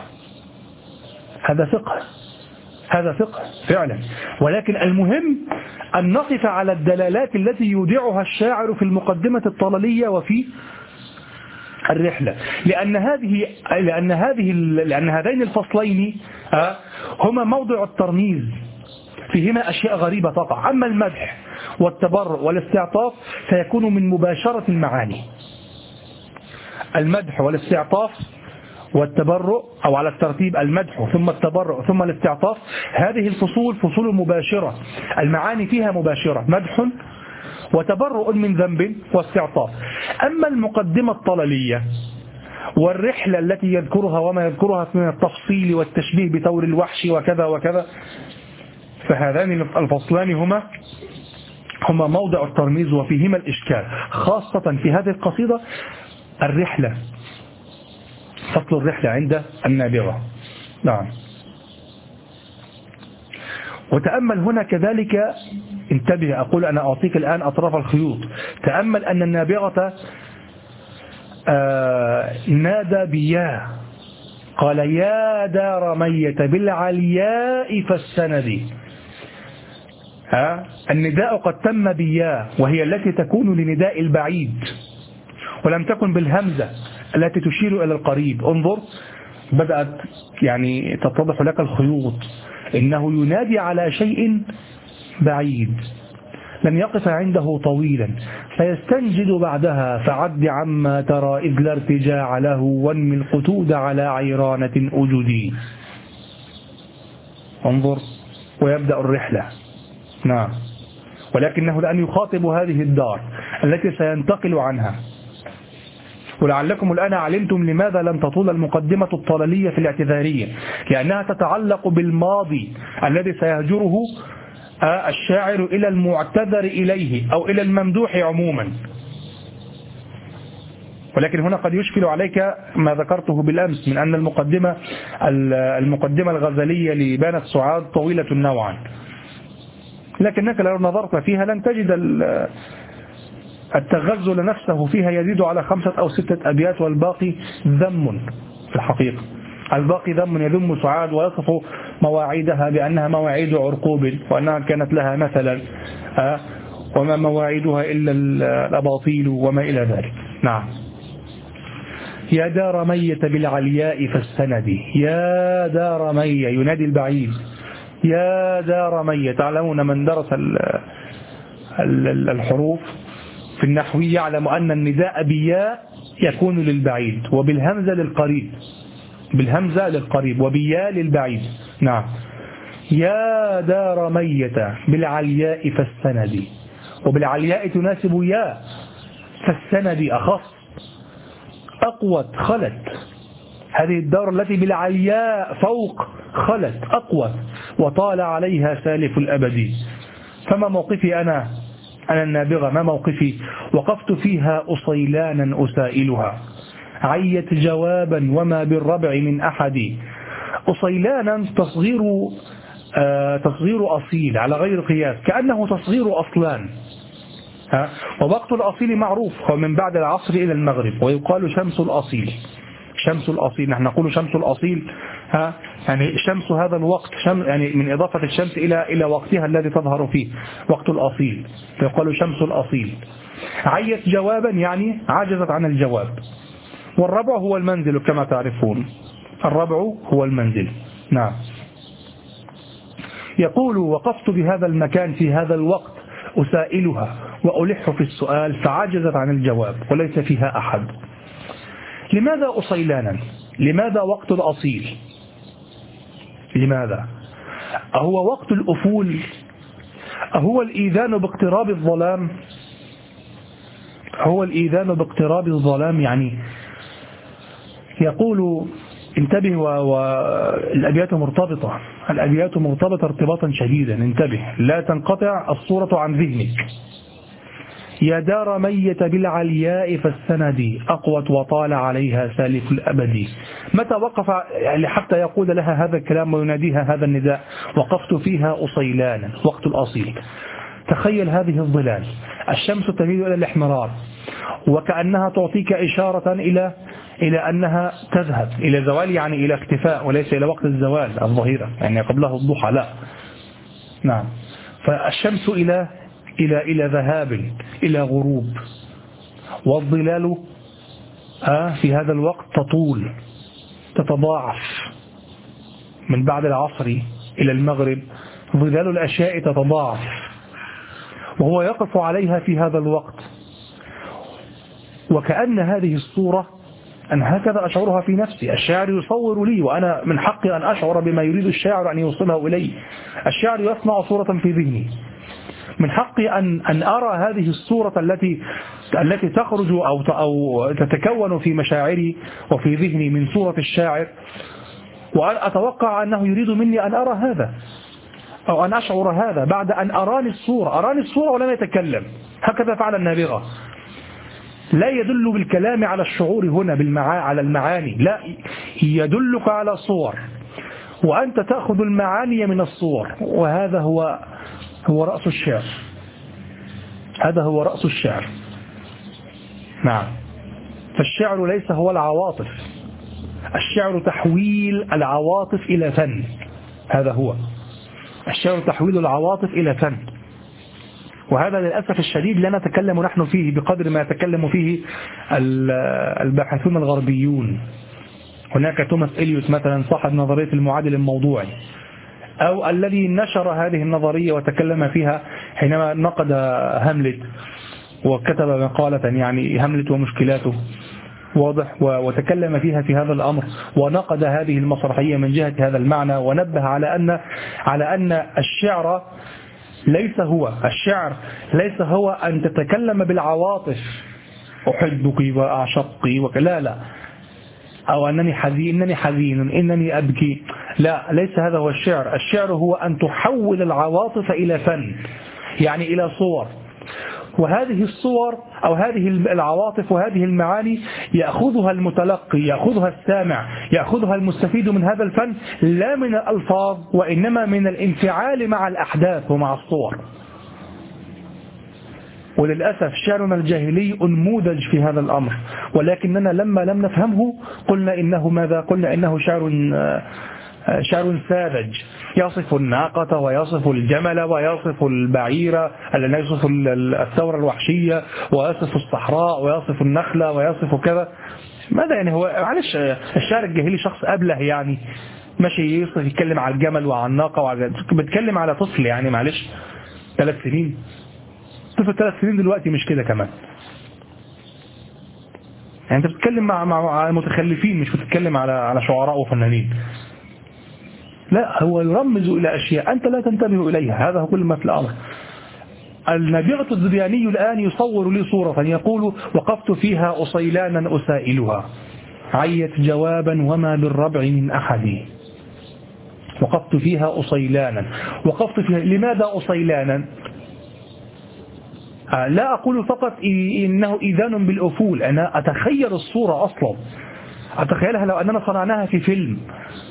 هذا فقه فعلا، ولكن المهم أن نقف على الدلالات التي يودعها الشاعر في المقدمة الطللية وفي الرحلة، لأن هذين الفصلين هما موضع الترميز، فيهما أشياء غريبة تقع. أما المدح والتبرؤ والاستعطاف سيكون من مباشرة المعاني. المدح والاستعطاف والتبرؤ، أو على الترتيب المدح ثم التبرؤ ثم الاستعطاف، هذه الفصول فصول مباشرة، المعاني فيها مباشرة، مدح وتبرؤ من ذنب واستعطاف. أما المقدمة الطللية والرحلة التي يذكرها وما يذكرها من التفصيل والتشبيه بثور الوحش وكذا وكذا، فهذان الفصلان هما موضع الترميز وفيهما الإشكال، خاصة في هذه القصيدة الرحلة، فصل الرحلة عند النابغة. نعم. وتأمل هنا كذلك، انتبه، أقول أنا أعطيك الآن أطراف الخيوط. تأمل أن النابغة نادى بيا، قال يا دار ميت بالعلياء فالسند. النداء قد تم بيا، وهي التي تكون لنداء البعيد، ولم تكن بالهمزة التي تشير إلى القريب. انظر، بدأت يعني تتضح لك الخيوط. إنه ينادي على شيء بعيد، لن يقف عنده طويلا فيستنجد بعدها فعد عما ترى إذ لا ارتجاع له وانمي القتود على عيرانة أجدي. انظر ويبدأ الرحلة. نعم. ولكنه الآن يخاطب هذه الدار التي سينتقل عنها. ولعلكم الآن علمتم لماذا لم تطول المقدمة الطلالية في الاعتذارية، لأنها تتعلق بالماضي الذي سيهجره الشاعر إلى المعتذر إليه أو إلى الممدوح عموما. ولكن هنا قد يشكل عليك ما ذكرته بالأمس من أن المقدمة الغزلية لبانت سعاد طويلة نوعا، لكنك لو نظرت فيها لن تجد التغزل نفسه فيها يزيد على 5 أو 6 أبيات، والباقي ذم في الحقيقة. الباقي ذم يذم سعاد ويصف مواعيدها بأنها مواعيد عرقوب، وأنها كانت لها مثلا وما مواعيدها إلا الأباطيل وما إلى ذلك. نعم. يا دار مية بالعلياء فالسندي، يا دار مية ينادي البعيد، يا دار مية. تعلمون من درس الحروف في النحو يعلم أن النداء بياء يكون للبعيد وبالهمزة للقريب، بالهمزة للقريب وبياء للبعيد. نعم. يا دار مية بالعلياء فالسندي، وبالعلياء تناسب يا، فالسندي أخص أقوت خلت. هذه الدار التي بالعلياء فوق خلت أقوت وطال عليها سالف الأبد. فما موقفي أنا النابغة، ما موقفي؟ وقفت فيها أصيلانا أسائلها، عيت جوابا وما بالربع من أحد. أصيلانا تصغير أصيل على غير قياس، كأنه تصغير أصلان. ووقت الأصيل معروف هو من بعد العصر إلى المغرب، ويقال شمس الأصيل. شمس الأصيل، نحن نقول شمس الأصيل يعني شمس هذا الوقت، يعني من إضافة الشمس إلى وقتها الذي تظهر فيه، وقت الأصيل، فيقال شمس الأصيل. عيت جوابا يعني عجزت عن الجواب. والربع هو المنزل كما تعرفون، الربع هو المنزل. نعم. يقول وقفت بهذا المكان في هذا الوقت أسائلها وألح في السؤال فعجزت عن الجواب وليس فيها أحد. لماذا أصيلانا؟ لماذا وقت الأصيل؟ لماذا؟ أهو وقت الأفول؟ أهو الإيذان باقتراب الظلام؟ هو الإيذان باقتراب الظلام يعني يقول انتبه، والأبيات مرتبطة، الأبيات مرتبطة ارتباطا شديدا، انتبه لا تنقطع الصورة عن ذهنك. يا دار مية بالعلياء فالسندي أقوت وطال عليها سالف الأبد. متى وقف حتى يقول لها هذا الكلام ويناديها هذا النداء؟ وقفت فيها أصيلانا، وقت الأصيل. تخيل هذه الظلال، الشمس تميل إلى الاحمرار وكأنها تعطيك إشارة إلى أنها تذهب إلى زوال، يعني إلى اختفاء، وليس إلى وقت الزوال الظهيرة يعني قبله الضحى، لا. نعم. فالشمس إلى ذهاب، إلى غروب، والظلال في هذا الوقت تطول تتضاعف من بعد العصر إلى المغرب، ظلال الأشياء تتضاعف وهو يقف عليها في هذا الوقت. وكأن هذه الصورة أن هكذا أشعرها في نفسي، الشاعر يصور لي وأنا من حقي أن أشعر بما يريد الشاعر أن يوصله إلي. الشاعر يصنع صورة في ذهني، من حقي أن أرى هذه الصورة التي تخرج أو تتكون في مشاعري وفي ذهني من صورة الشاعر، وأن أتوقع أنه يريد مني أن أرى هذا أو أن أشعر هذا بعد أن أراني الصورة ولم يتكلم. هكذا فعل النابغة. لا يدل بالكلام على الشعور هنا على المعاني، لا، يدلك على صور وأنت تأخذ المعاني من الصور، وهذا هو رأس الشعر. هذا هو رأس الشعر. نعم. فالشعر ليس هو العواطف، الشعر تحويل العواطف إلى فن. هذا هو الشعر، تحويل العواطف إلى فن. وهذا للأسف الشديد لا نتكلم نحن فيه بقدر ما يتكلم فيه الباحثون الغربيون. هناك توماس إليوت مثلا صاحب نظرية المعادل الموضوعي، أو الذي نشر هذه النظرية وتكلم فيها حينما نقد هاملت وكتب مقالة يعني هاملت ومشكلاته واضح، وتكلم فيها في هذا الأمر، ونقد هذه المسرحية من جهة هذا المعنى، ونبه على أن الشعر ليس هو أن تتكلم بالعواطف، أحبك وأعشقك لا، أو أنني حزين إنني أبكي، لا، ليس هذا هو الشعر. الشعر هو أن تحول العواطف إلى فن، يعني إلى صور، وهذه الصور أو هذه العواطف وهذه المعاني يأخذها المتلقي، يأخذها السامع، يأخذها المستفيد من هذا الفن، لا من الألفاظ وإنما من الانفعال مع الأحداث ومع الصور. وللأسف شعرنا الجاهلي أنموذج في هذا الأمر، ولكننا لما لم نفهمه قلنا إنه شعر ساذج، يصف الناقة ويصف الجمل ويصف البعير، يصف الثورة الوحشية، ويصف الصحراء، ويصف النخلة، ويصف كذا. ماذا يعني؟ هو معلش الشعر الجاهلي شخص أبله يعني، ماشي يتكلم على الجمل وعلى الناقة بتكلم على طفل يعني، معلش 3 سنين، طفل 3 سنين دلوقتي مش كده كمان يعني. انت بتتكلم مع متخلفين، مش بتتكلم على شعراء وفنانين. لا، هو يرمز إلى أشياء أنت لا تنتبه إليها، هذا هو كل ما في الأمر. النابغة الذبياني الآن يصور لي صورة يقول: وقفت فيها أصيلانا أسائلها، عيت جوابا وما بالربع من أحد. وقفت فيها أصيلانا، وقفت فيها، لماذا أصيلانا؟ لا أقول فقط إنه إذان بالأفول، أنا أتخيل الصورة أصلا، أتخيلها لو أننا صنعناها في فيلم،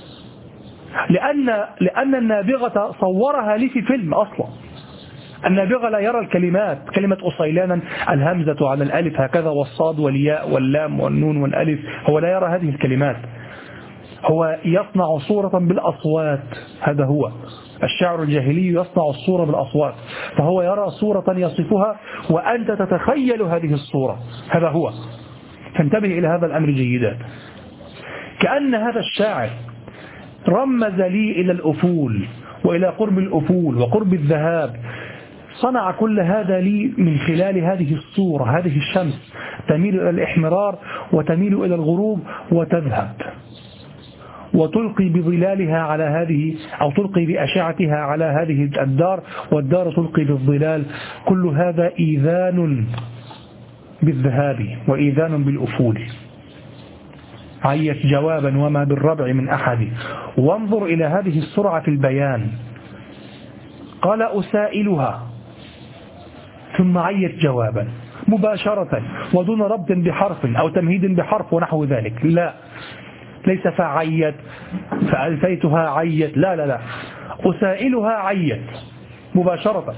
لأن النابغة صورها لي في فيلم أصلا. النابغة لا يرى الكلمات، كلمة أصيلانا الهمزة على الألف هكذا، والصاد والياء واللام والنون والألف، هو لا يرى هذه الكلمات، هو يصنع صورة بالأصوات. هذا هو الشعر الجاهلي، يصنع الصورة بالأصوات، فهو يرى صورة يصفها وأنت تتخيل هذه الصورة، هذا هو. فانتبه إلى هذا الأمر جيدا. كأن هذا الشاعر رمز لي إلى الأفول وإلى قرب الأفول وقرب الذهاب، صنع كل هذا لي من خلال هذه الصورة، هذه الشمس تميل إلى الإحمرار وتميل إلى الغروب وتذهب، وتلقي بظلالها على هذه، أو تلقي بأشعتها على هذه الدار، والدار تلقي بالظلال. كل هذا إيذان بالذهاب وإيذان بالأفول. عيت جوابا وما بالربع من أحد. وانظر إلى هذه السرعة في البيان، قال أسائلها ثم عيت جوابا مباشرة ودون ربط بحرف أو تمهيد بحرف ونحو ذلك، لا، ليس فعيت فألفيتها عيت، لا، أسائلها عيت مباشرة.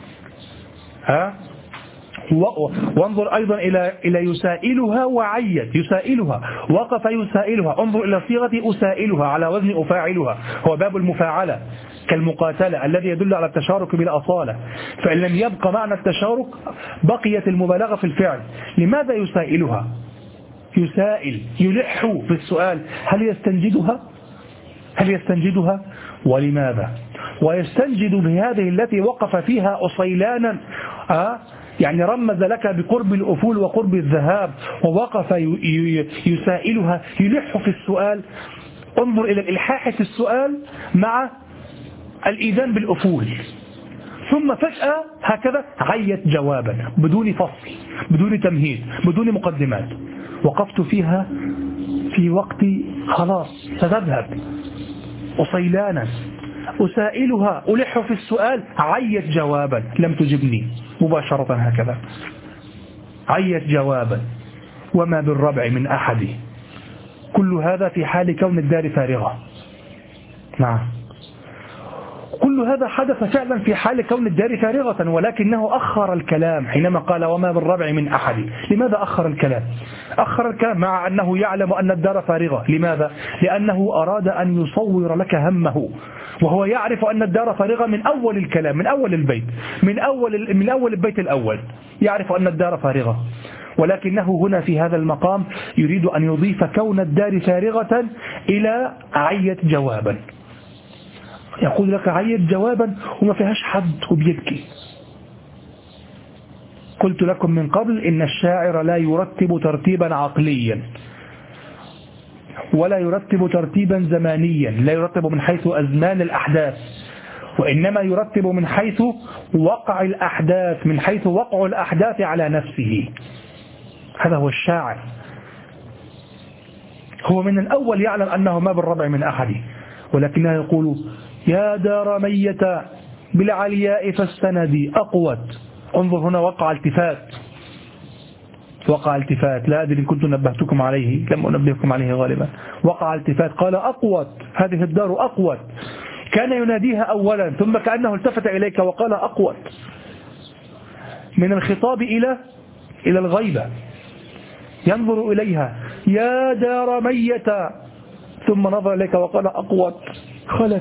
وانظر أيضا إلى يسائلها وعيت، يسائلها، وقف يسائلها، انظر إلى صيغة أسائلها على وزن أفاعلها، هو باب المفاعلة كالمقاتلة الذي يدل على التشارك بالأصالة، فإن لم يبقى معنى التشارك بقيت المبالغة في الفعل. لماذا يسائلها؟ يسائل، يلح في السؤال، هل يستنجدها؟ ولماذا؟ ويستنجد بهذه التي وقف فيها أصيلانا، يعني رمز لك بقرب الأفول وقرب الذهاب، ووقف يسائلها، يلح في السؤال. انظر إلى الإلحاح في السؤال مع الإيذان بالأفول، ثم فجأة هكذا عيت جوابا بدون فصل، بدون تمهيد، بدون مقدمات. وقفت فيها في وقت خلاص ستذهب، أصيلانا أسائلها، ألح في السؤال، عيت جوابا، لم تجبني مباشرة هكذا، عيت جوابا وما بالربع من أحد. كل هذا في حال كون الدار فارغة. نعم، كل هذا حدث فعلا في حال كون الدار فارغة، ولكنه أخر الكلام حينما قال وما بالربع من أحد. لماذا أخر الكلام؟ أخر الكلام مع أنه يعلم أن الدار فارغة. لماذا؟ لأنه أراد أن يصور لك همه، وهو يعرف أن الدار فارغة من أول الكلام، من أول البيت، من أول البيت الأول يعرف أن الدار فارغة، ولكنه هنا في هذا المقام يريد أن يضيف كون الدار فارغة إلى عيت جوابا. يقول لك عيت جوابا وما فيهاش حد وبيبكي، قلت لكم من قبل إن الشاعر لا يرتب ترتيبا عقليا ولا يرتب ترتيبا زمانيا، لا يرتب من حيث أزمان الأحداث، وإنما يرتب من حيث وقع الأحداث، من حيث وقع الأحداث على نفسه. هذا هو الشاعر. هو من الأول يعلم أنه ما بالربع من أحد، ولكنه يقول يا دار ميت بالعلياء فالسند أقوت. انظر هنا وقع التفات، وقع التفات، لا أدري إن كنت نبهتكم عليه، لم أنبهكم عليه غالبا. وقع التفات، قال أقوت، هذه الدار أقوت. كان يناديها أولا ثم كأنه التفت إليك وقال أقوت، من الخطاب إلى الغيبة. ينظر إليها يا دار ميت، ثم نظر إليك وقال أقوت، خلت.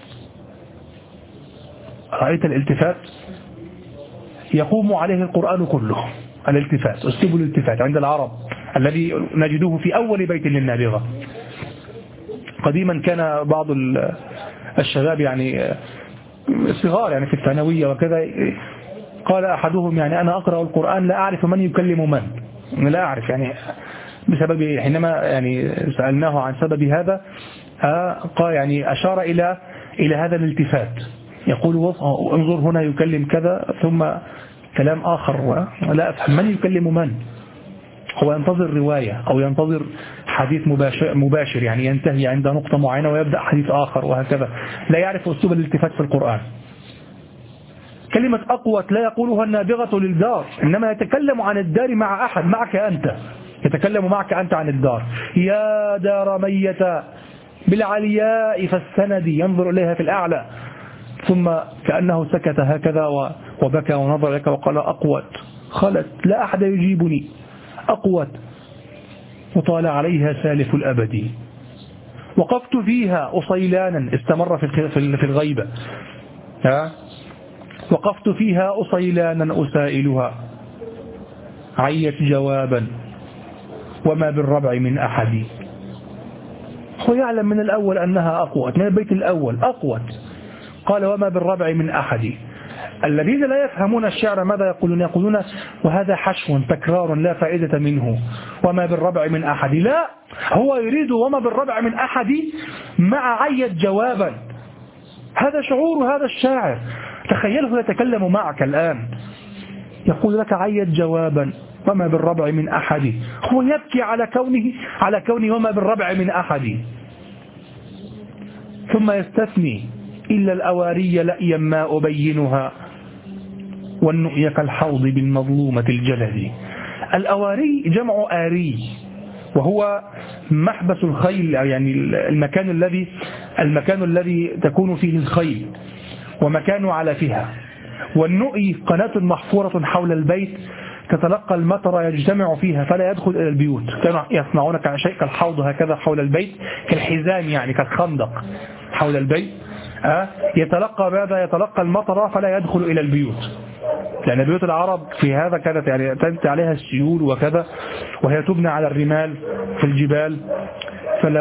رأيت الالتفات؟ يقوم عليه القرآن كله، الالتفات، أسلوب الالتفات عند العرب الذي نجده في أول بيت للنابغة. قديما كان بعض الشباب يعني صغار يعني في الثانوية وكذا، قال أحدهم يعني أنا أقرأ القرآن لا أعرف من يكلم من، لا أعرف يعني بسبب، حينما يعني سألناه عن سبب هذا قال يعني أشار إلى هذا الالتفات، يقول انظر هنا يكلم كذا ثم كلام آخر لا أفهم من يكلم من. هو ينتظر رواية أو ينتظر حديث مباشر يعني ينتهي عند نقطة معينة ويبدأ حديث آخر وهكذا، لا يعرف أسلوب الالتفات في القرآن. كلمة أقوت لا يقولها النابغة للدار، إنما يتكلم عن الدار مع أحد، معك أنت، يتكلم معك أنت عن الدار. يا دار ميت بالعلياء فالسند، ينظر إليها في الأعلى، ثم كأنه سكت هكذا وبكى ونظر لك وقال أقوت، خلت، لا أحد يجيبني، أقوت، وطال عليها سالف الأبد. وقفت فيها أصيلانا، استمر في الغيبة، وقفت فيها أصيلانا أسائلها، عيت جوابا وما بالربع من أحد. هو يعلم من الأول أنها أقوت، من البيت الأول أقوت، قال وما بالربع من أحد. الذين لا يفهمون الشعر ماذا يقولون؟ يقولون وهذا حشو تكرار لا فائدة منه، وما بالربع من أحد. لا، هو يريد وما بالربع من أحد مع عيت جوابا. هذا شعور هذا الشاعر، تخيله يتكلم معك الآن يقول لك عيت جوابا وما بالربع من أحد. هو يبكي على كونه وما بالربع من أحد. ثم يستثني إلا الأواري لأيا ما أبينها، والنؤي كالحوض بالمظلومة الجلد. الأواري جمع آري، وهو محبس الخيل، يعني المكان الذي تكون فيه الخيل ومكان علفها. والنؤي قناة محفورة حول البيت تتلقى المطر يجتمع فيها فلا يدخل إلى البيوت. كانوا يصنعون شيء كالحوض هكذا حول البيت، كالحزام يعني كالخندق حول البيت. يتلقى ماذا؟ يتلقى المطر فلا يدخل إلى البيوت، لأن بيوت العرب في هذا كانت يعني تنتهي عليها السيول وكذا، وهي تبنى على الرمال في الجبال، فلا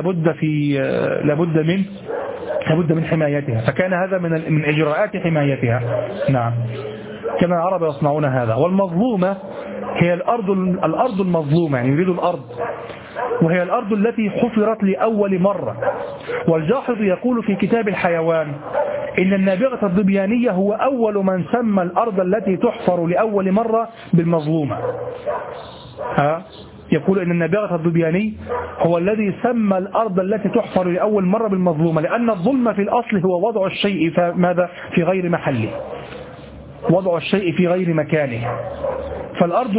بد من حمايتها، فكان هذا من إجراءات حمايتها. نعم، كان العرب يصنعون هذا. والمظلومة هي الأرض المظلومة، يعني يريد الأرض، وهي الأرض التي حفرت لأول مرة. والجاحظ يقول في كتاب الحيوان إن النابغة الظبيانية هو أول من سمى الأرض التي تحفر لأول مرة بالمظلومة. يقول إن النابغة الظبياني هو الذي سمى الأرض التي تحفر لأول مرة بالمظلومة، لأن الظلم في الأصل هو وضع الشيء في غير محله، وضع الشيء في غير مكانه. فالأرض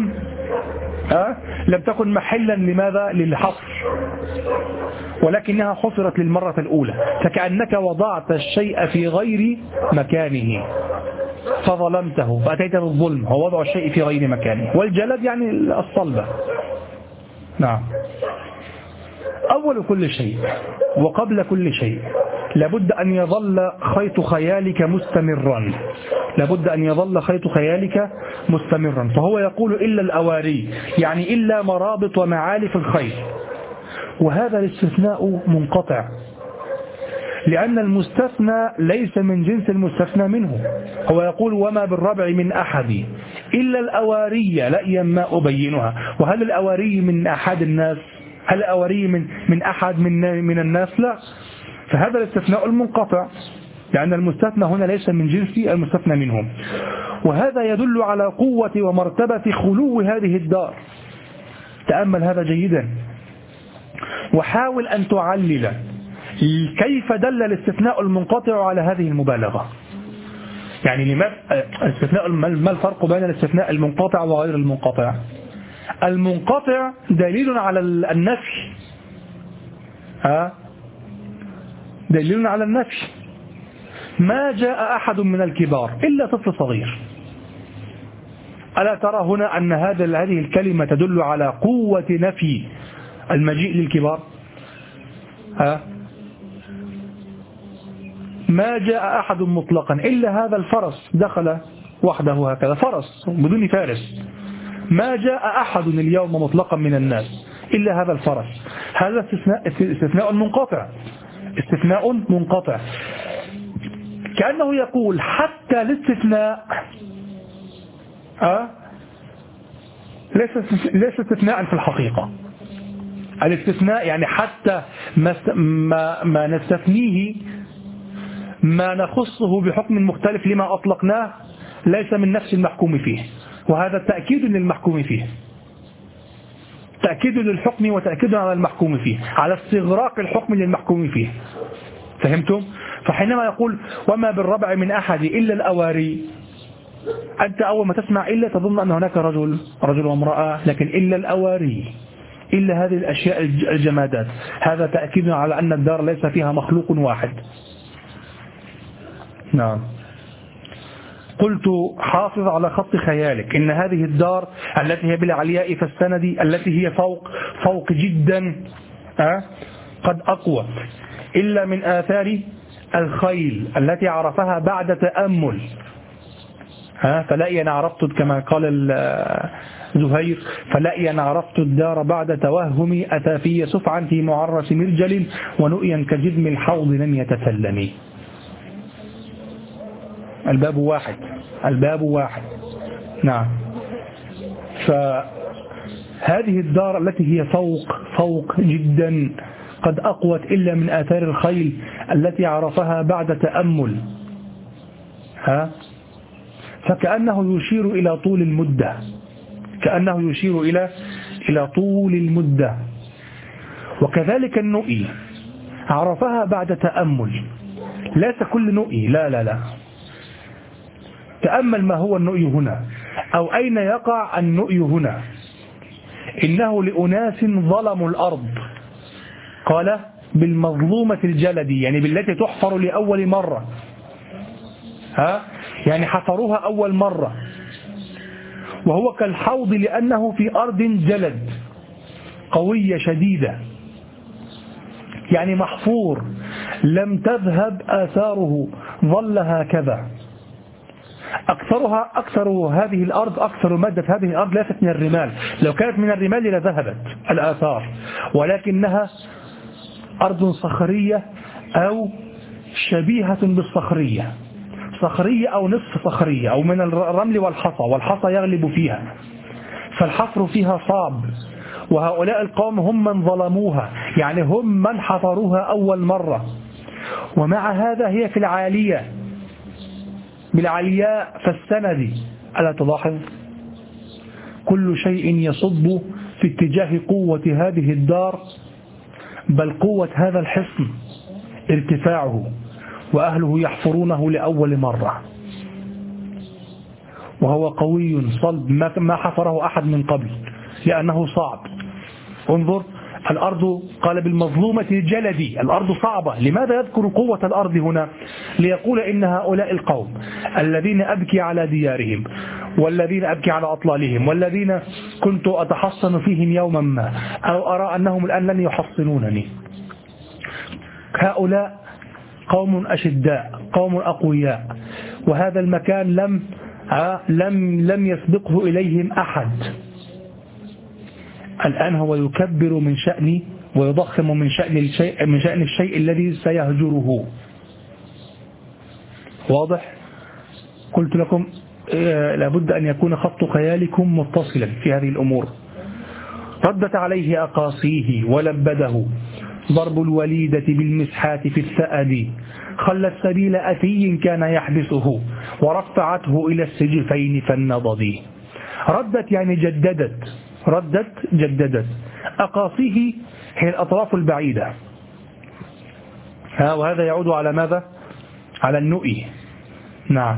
لم تكن محلا لماذا؟ للحفر، ولكنها حفرت للمرة الأولى، فكأنك وضعت الشيء في غير مكانه فظلمته، فأتيت بالظلم، هو وضع الشيء في غير مكانه. والجلد يعني الصلبة. نعم. أول كل شيء وقبل كل شيء لابد أن يظل خيط خيالك مستمرا، لابد أن يظل خيط خيالك مستمرا. فهو يقول إلا الأواري، يعني إلا مرابط ومعالف الخيط. وهذا الاستثناء منقطع، لأن المستثنى ليس من جنس المستثنى منه. هو يقول وما بالربع من أحد إلا الأواري لأيا ما أبينها. وهل الأواري من أحد الناس؟ هل الأواري من أحد من الناس؟ لا. فهذا الاستثناء المنقطع، لأن المستثنى هنا ليس من جنس المستثنى منهم. وهذا يدل على قوة ومرتبة خلو هذه الدار. تأمل هذا جيدا وحاول أن تعلل كيف دل الاستثناء المنقطع على هذه المبالغة. يعني الاستثناء، ما الفرق بين الاستثناء المنقطع وغير المنقطع؟ المنقطع دليل على النفي، دليل على النفي. ما جاء أحد من الكبار إلا طفل صغير. ألا ترى هنا أن هذه الكلمة تدل على قوة نفي المجيء للكبار؟ ما جاء أحد مطلقا إلا هذا الفرس دخل وحده هكذا، فرس بدون فارس. ما جاء أحد اليوم مطلقا من الناس إلا هذا الفرس. هذا استثناء منقطع، استثناء منقطع. كأنه يقول حتى الاستثناء ليس استثناء في الحقيقة. الاستثناء يعني حتى ما نستثنيه، ما نخصه بحكم مختلف لما أطلقناه، ليس من نفس المحكوم فيه. وهذا تأكيد للمحكوم فيه، تأكيد للحكم وتأكيد على المحكوم فيه، على استغراق الحكم للمحكوم فيه. فهمتم؟ فحينما يقول وما بالربع من أحد إلا الأواري، أنت أول ما تسمع إلا تظن أن هناك رجل وامرأة، لكن إلا الأواري، إلا هذه الأشياء الجمادات. هذا تأكيد على أن الدار ليس فيها مخلوق واحد. نعم. قلت حافظ على خط خيالك إن هذه الدار التي هي بالعلياء فالسند، التي هي فوق جدا، قد أقوى إلا من آثار الخيل التي عرفها بعد تأمل. فلأي أنا عرفت كما قال زهير، فلأي أنا عرفت الدار بعد توهمي، أتى في سفعا في معرس مرجل ونؤيا كجذم الحوض لم يتسلمي. الباب واحد، الباب واحد. نعم. فهذه الدار التي هي فوق جدا قد أقوت إلا من آثار الخيل التي عرفها بعد تأمل. فكأنه يشير إلى طول المدة، كأنه يشير إلى طول المدة. وكذلك النؤي عرفها بعد تأمل، ليس كل نؤي، لا. تأمل ما هو النؤي هنا، أو أين يقع النؤي هنا. إنه لأناس ظلموا الأرض، قال بالمظلومة الجلد، يعني بالتي تحفر لأول مرة، يعني حفروها أول مرة. وهو كالحوض لأنه في أرض جلد قوية شديدة، يعني محفور لم تذهب آثاره، ظل هكذا. أكثر هذه الأرض، أكثر مادة هذه الأرض ليست من الرمال، لو كانت من الرمال لذهبت الآثار، ولكنها أرض صخرية أو شبيهة بالصخرية، صخرية أو نصف صخرية، أو من الرمل والحصى يغلب فيها، فالحفر فيها صعب. وهؤلاء القوم هم من ظلموها، يعني هم من حفروها أول مرة. ومع هذا هي في العالية، بالعلياء فالسند. ألا تلاحظ كل شيء يصب في اتجاه قوة هذه الدار، بل قوة هذا الحصن ارتفاعه، وأهله يحفرونه لأول مرة، وهو قوي صلب ما حفره أحد من قبل لأنه صعب. انظر الأرض، قال بالمظلومة الجلدي، الأرض صعبة. لماذا يذكر قوة الأرض هنا؟ ليقول إن هؤلاء القوم الذين أبكي على ديارهم، والذين أبكي على أطلالهم، والذين كنت أتحصن فيهم يوما ما، أو أرى أنهم الآن لن يحصنونني، هؤلاء قوم أشداء، قوم أقوياء، وهذا المكان لم يسبقه إليهم أحد. الآن هو يكبر من شأني ويضخم من شأن الشيء الذي سيهجره. واضح؟ قلت لكم لابد أن يكون خط خيالكم متصلا في هذه الأمور. ردت عليه أقاصيه ولبده ضرب الوليدة بالمسحات في الثأد خلى السبيل أتي كان يحبسه ورفعته إلى السجفين فالنضد. ردت يعني جددت. أقاصيه هي الأطراف البعيدة، وهذا يعود على ماذا؟ على النؤي. نعم.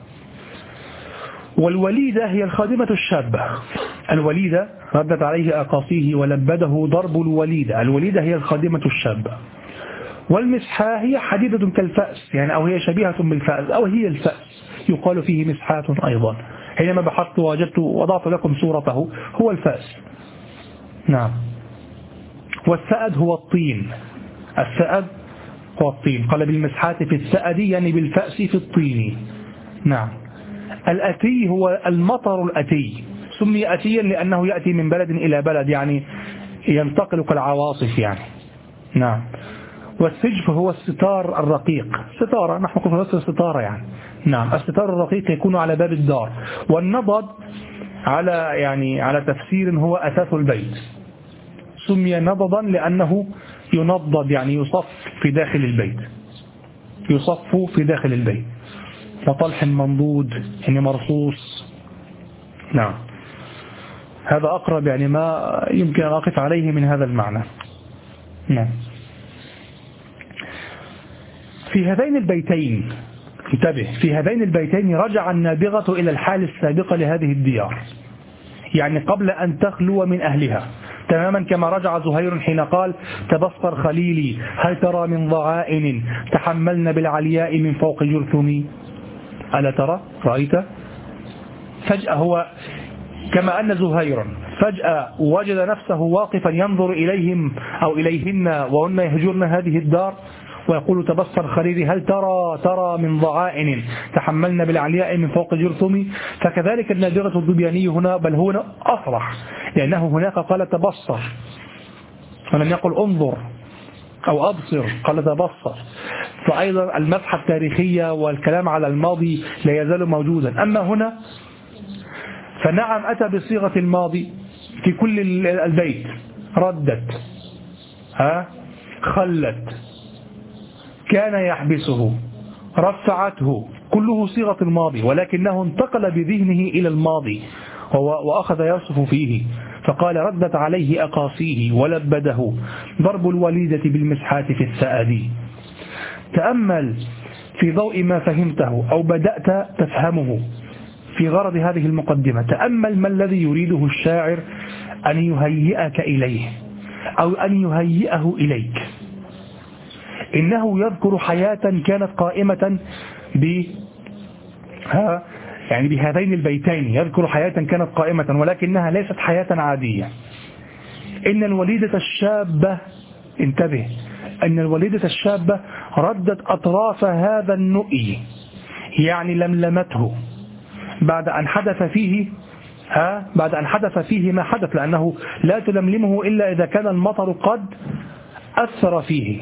والوليدة هي الخادمة الشابة. الوليدة ردت عليه أقاصيه ولبده ضرب الوليدة هي الخادمة الشابة. والمسحة هي حديدة كالفأس، يعني أو هي شبيهة بالفأس أو هي الفأس، يقال فيه مسحات أيضا. حينما بحثت وجدت وضعت لكم صورته، هو الفأس. نعم. والثأد هو الطين. قال بالمسحات في الثأد يعني بالفأس في الطين. نعم. الأتي هو المطر الأتي، سمي أتيا لأنه يأتي من بلد إلى بلد، يعني ينتقل كالعواصف يعني. نعم. والسجف هو الستار الرقيق، ستارة، نحن نقول ستارة يعني. نعم. الستار الرقيق يكون على باب الدار. والنضد على تفسير هو أثاث البيت، سمي نضدا لأنه ينضد يعني يصف في داخل البيت. وطلح منضود يعني مرصوص. نعم. هذا أقرب يعني ما يمكن أن أقف عليه من هذا المعنى. نعم. في هذين البيتين، انتبه، في هذين البيتين رجع النابغة إلى الحال السابقة لهذه الديار، يعني قبل أن تخلو من أهلها، تماما كما رجع زهير حين قال تبصر خليلي هل ترى من ضعائن تحملن بالعلياء من فوق جرثمي. ألا ترى؟ رأيت؟ فجأة هو كما أن زهير فجأة وجد نفسه واقفا ينظر إليهم أو إليهن وهن يهجرن هذه الدار، ويقول تبصر خليلي هل ترى من ضعائن تحملن بالعلياء من فوق جرثمي. فكذلك النابغة الظبياني هنا، بل هو أفرح، لأنه هناك قال تبصر ولم يقل انظر أو أبصر، قال تبصر. فأيضا المسحة التاريخية والكلام على الماضي لا يزال موجودا. أما هنا فنعم أتى بصيغة الماضي في كل البيت، ردت، خلت، كان يحبسه، رفعته، كله صيغة الماضي، ولكنه انتقل بذهنه إلى الماضي وأخذ يصف فيه، فقال ردت عليه أقاصيه ولبده ضرب الوليدة بالمسحات في الثأد. تأمل في ضوء ما فهمته أو بدأت تفهمه في غرض هذه المقدمة، تأمل ما الذي يريده الشاعر أن يهيئك إليه أو أن يهيئه إليك. إنه يذكر حياة كانت قائمة يعني بهذين البيتين، يذكر حياة كانت قائمة ولكنها ليست حياة عادية. إن الوليدة الشابة، انتبه، أن الوليدة الشابة ردت أطراف هذا النؤي، يعني لملمته بعد أن حدث فيه ما حدث، لأنه لا تلملمه إلا إذا كان المطر قد أثر فيه،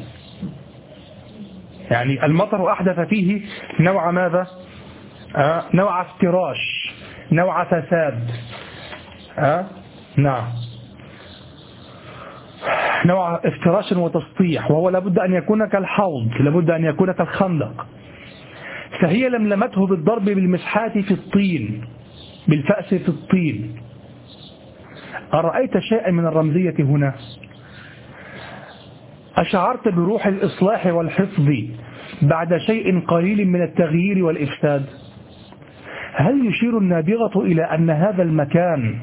يعني المطر أحدث فيه نوع ماذا؟ نوع افتراش، نوع فساد، نعم، نوع افتراش وتسطيح، وهو لابد أن يكون كالحوض، لابد أن يكون كالخندق. فهي لملمته بالضرب بالمسحات في الطين، بالفأس في الطين. أرأيت شيئا من الرمزية هنا؟ أشعرت بروح الإصلاح والحفظ بعد شيء قليل من التغيير والإفساد؟ هل يشير النابغة إلى أن هذا المكان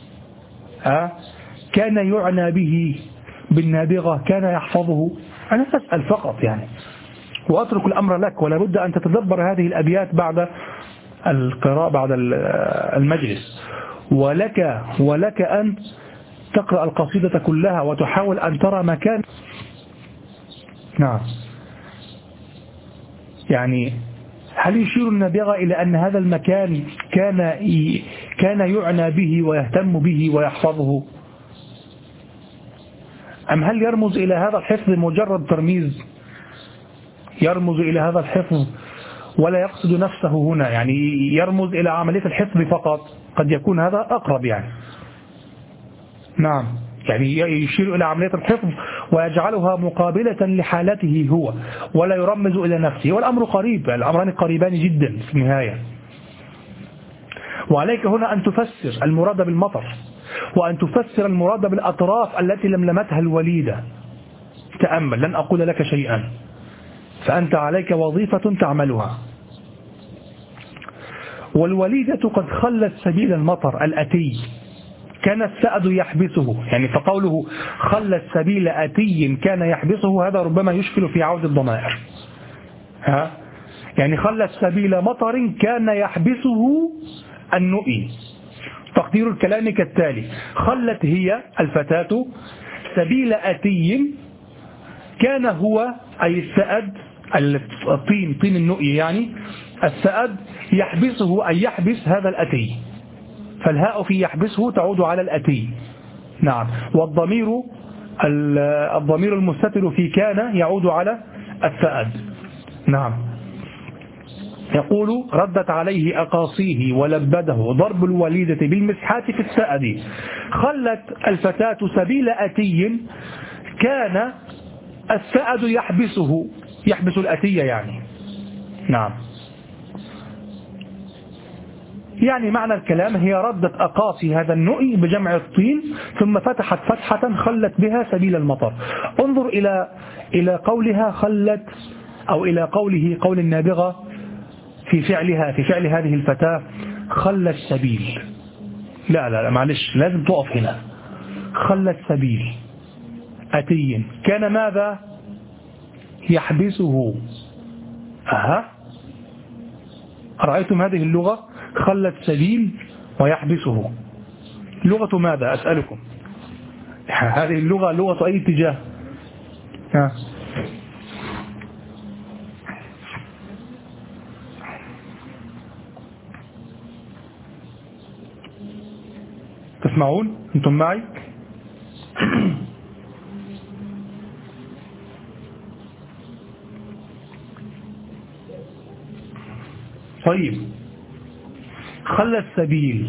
كان يعنى به بالنابغة، كان يحفظه؟ أنا أسأل فقط يعني، وأترك الأمر لك، ولا بد أن تتدبر هذه الأبيات بعد القراءة، بعد المجلس، ولك أن تقرأ القصيدة كلها وتحاول أن ترى مكان. نعم، يعني هل يشير النابغة إلى أن هذا المكان كان يعنى به ويهتم به ويحفظه، أم هل يرمز إلى هذا الحفظ مجرد ترميز، يرمز إلى هذا الحفظ ولا يقصد نفسه هنا، يعني يرمز إلى عملية الحفظ فقط، قد يكون هذا أقرب يعني. نعم، يعني يشير إلى عملية الحفظ ويجعلها مقابلة لحالته هو، ولا يرمز إلى نفسه، والأمر قريب، الأمران قريبان جدا في النهاية. وعليك هنا أن تفسر المراد بالمطر، وأن تفسر المراد بالأطراف التي لملمتها الوليدة. تأمل، لن أقول لك شيئا، فأنت عليك وظيفة تعملها. والوليدة قد خلت سبيل المطر الأتي، كان السأد يحبسه، يعني فقوله خلت سبيل أتي كان يحبسه، هذا ربما يشكل في عود الضمائر. يعني خلت سبيل مطر كان يحبسه النؤي. تقدير الكلام كالتالي: خلت هي الفتاة سبيل أتي كان هو، أي السأد، الطين، طين النؤي يعني، السأد يحبسه، أي يحبس هذا الأتي، فالهاء في يحبسه تعود على الأتي. نعم، الضمير المستتر في كان يعود على السأد. نعم. يقول: ردت عليه أقاصيه ولبده ضرب الوليدة بالمسحات في السأد. خلت الفتاة سبيل أتي كان السأد يحبسه، يحبس الأتي يعني. نعم، يعني معنى الكلام هي ردت أقاصي هذا النؤي بجمع الطين، ثم فتحت فتحة خلت بها سبيل المطر. انظر إلى قولها خلت، أو إلى قول النابغة في فعل هذه الفتاة: خلت سبيل. لا معلش، لازم تقف هنا. خلت سبيل أتي كان ماذا؟ يحبسه. أرأيتم هذه اللغة؟ خلت سبيل ويحبسه، لغة ماذا أسألكم؟ هذه اللغة لغة أي اتجاه؟ تسمعون أنتم معي؟ طيب، خلى السبيل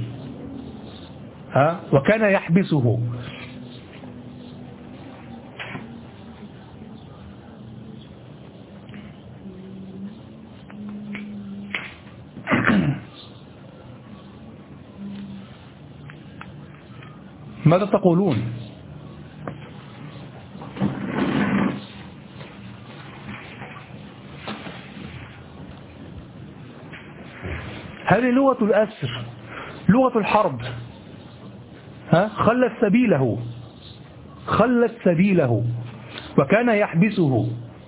وكان يحبسه. ماذا تقولون؟ هذه لغة الأسر، لغة الحرب. خلت سبيله وكان يحبسه.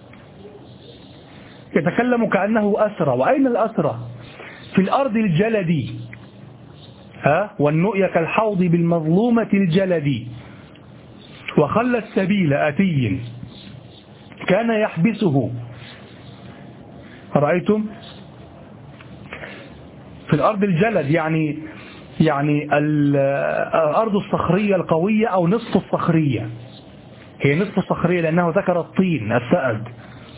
يتكلم كأنه أسرى، وأين الأسرى؟ في الأرض الجلدي. والنؤي كالحوض بالمظلومة الجلدي. وخلت سبيل أتي كان يحبسه. رأيتم؟ في الأرض الجلد يعني الأرض الصخرية القوية، أو نصف الصخرية. هي نصف الصخرية لأنه ذكر الطين السأد.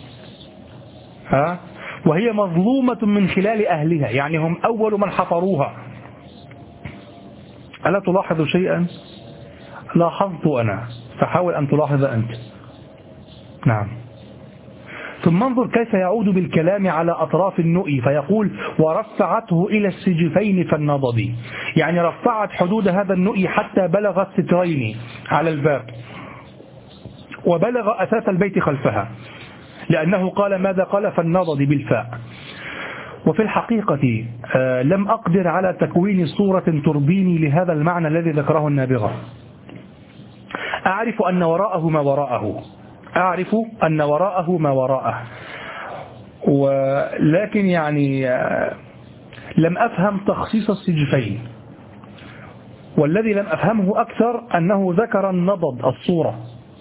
وهي مظلومة من خلال أهلها، يعني هم أول من حفروها. ألا تلاحظ شيئا؟ لاحظت أنا، فحاول أن تلاحظ أنت. نعم. ثم انظر كيف يعود بالكلام على أطراف النؤي، فيقول: ورفعته إلى السجفين فالنضد، يعني رفعت حدود هذا النؤي حتى بلغ السترين على الباب، وبلغ أساس البيت خلفها، لأنه قال ماذا قال؟ فالنضد بالفاء. وفي الحقيقة لم أقدر على تكوين صورة ترضيني لهذا المعنى الذي ذكره النابغة. أعرف أن وراءه ما وراءه، ولكن يعني لم أفهم تخصيص السجفين، والذي لم أفهمه أكثر أنه ذكر النضد الصورة.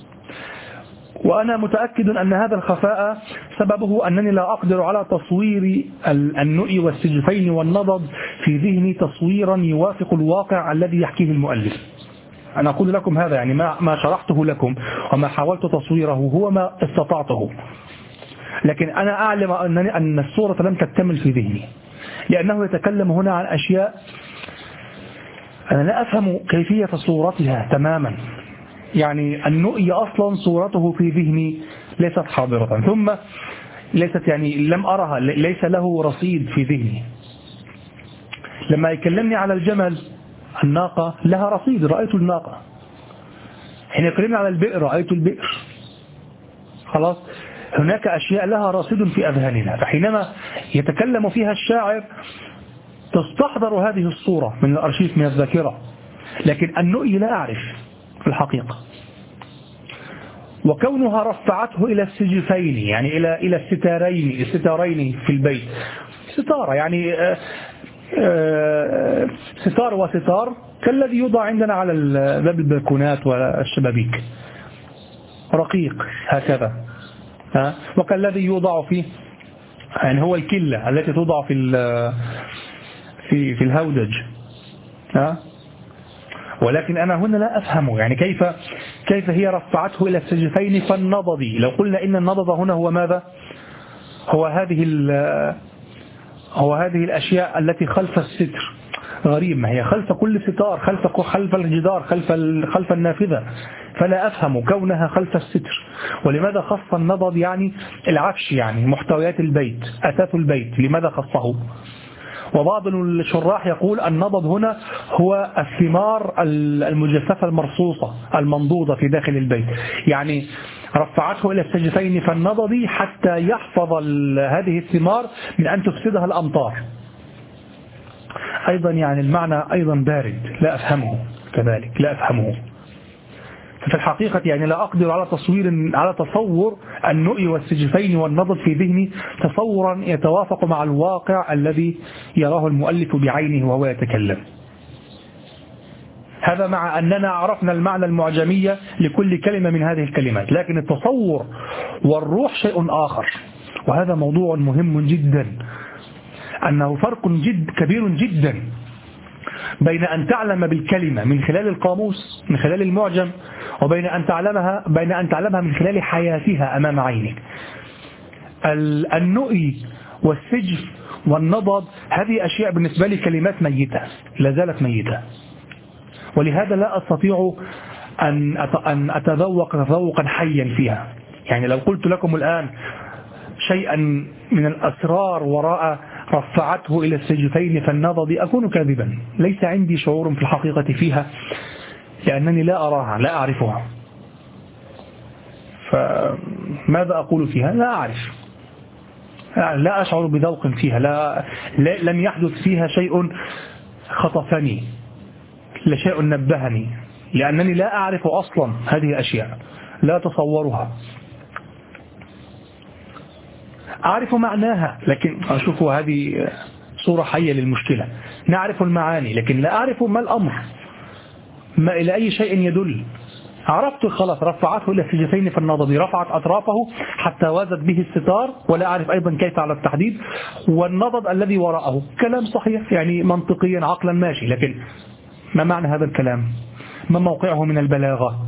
وأنا متأكد أن هذا الخفاء سببه أنني لا أقدر على تصوير النؤي والسجفين والنضد في ذهني تصويرا يوافق الواقع الذي يحكيه المؤلف. أنا أقول لكم هذا، يعني ما شرحته لكم وما حاولت تصويره هو ما استطعته. لكن أنا أعلم أن الصورة لم تكتمل في ذهني، لأنه يتكلم هنا عن أشياء أنا لا أفهم كيفية صورتها تماما. يعني النؤي أصلا صورته في ذهني ليست حاضرة، ثم ليست يعني لم أرها، ليس له رصيد في ذهني. لما يكلمني على الجمل، الناقة لها رصيد، رأيت الناقة. حين يكلمني على البئر رأيت البئر. خلاص، هناك أشياء لها رصيد في أذهاننا، فحينما يتكلم فيها الشاعر تستحضر هذه الصورة من الأرشيف، من الذاكرة. لكن النؤي لا أعرف في الحقيقة. وكونها رفعته إلى السجفين، يعني إلى الستارين في البيت. ستارة يعني ستار وستار كالذي يوضع عندنا على باب البلكونات والشبابيك، رقيق هكذا، وكالذي يوضع فيه، يعني هو الكلة التي توضع في الهودج. ولكن أنا هنا لا أفهمه، يعني كيف هي رفعته إلى السجفين فالنضد. لو قلنا إن النضد هنا هو ماذا؟ هو هذه الأشياء التي خلف الستر. غريب، ما هي خلف كل ستار، خلف الجدار، خلف النافذة. فلا أفهم كونها خلف الستر، ولماذا خص النضد؟ يعني العفش، يعني محتويات البيت، أثاث البيت، لماذا خصه؟ وبعض الشراح يقول النضد هنا هو الثمار المجففة المرصوصة المنضودة في داخل البيت، يعني رفعته إلى السجفين فالنضد حتى يحفظ هذه الثمار من أن تفسدها الأمطار. أيضا يعني المعنى أيضا بارد، لا أفهمه كذلك، لا أفهمه. في الحقيقة يعني لا أقدر على تصور النؤي والسجفين والنضد في ذهني تصورا يتوافق مع الواقع الذي يراه المؤلف بعينه وهو يتكلم. هذا مع أننا عرفنا المعنى المعجمية لكل كلمة من هذه الكلمات، لكن التصور والروح شيء آخر. وهذا موضوع مهم جدا، أنه فرق كبير جدا بين أن تعلم بالكلمة من خلال القاموس، من خلال المعجم، وبين أن تعلمها من خلال حياتها أمام عينك. النؤي والسجف والنضد هذه أشياء بالنسبة لي كلمات ميتة، لا زالت ميتة، ولهذا لا أستطيع أن أتذوق تذوقا حيا فيها. يعني لو قلت لكم الآن شيئا من الأسرار وراء رفعته إلى السجفين فالنضد أكون كاذبا. ليس عندي شعور في الحقيقة فيها، لأنني لا أراها، لا أعرفها. فماذا أقول فيها؟ لا أعرف، لا أشعر بذوق فيها، لم يحدث فيها شيء خطفني، لا شيء نبهني، لأنني لا أعرف أصلا هذه الأشياء، لا أتصورها. أعرف معناها، لكن أشوف هذه صورة حية للمشكلة. نعرف المعاني لكن لا أعرف ما الأمر، ما إلى أي شيء يدل. عرفت خلاص، رفعته إلى السجفين فالنضد، رفعت أطرافه حتى وازت به الستار، ولا أعرف أيضا كيف على التحديد. والنضد الذي وراءه كلام صحيح، يعني منطقيا عقلا ماشي، لكن ما معنى هذا الكلام؟ ما موقعه من البلاغة؟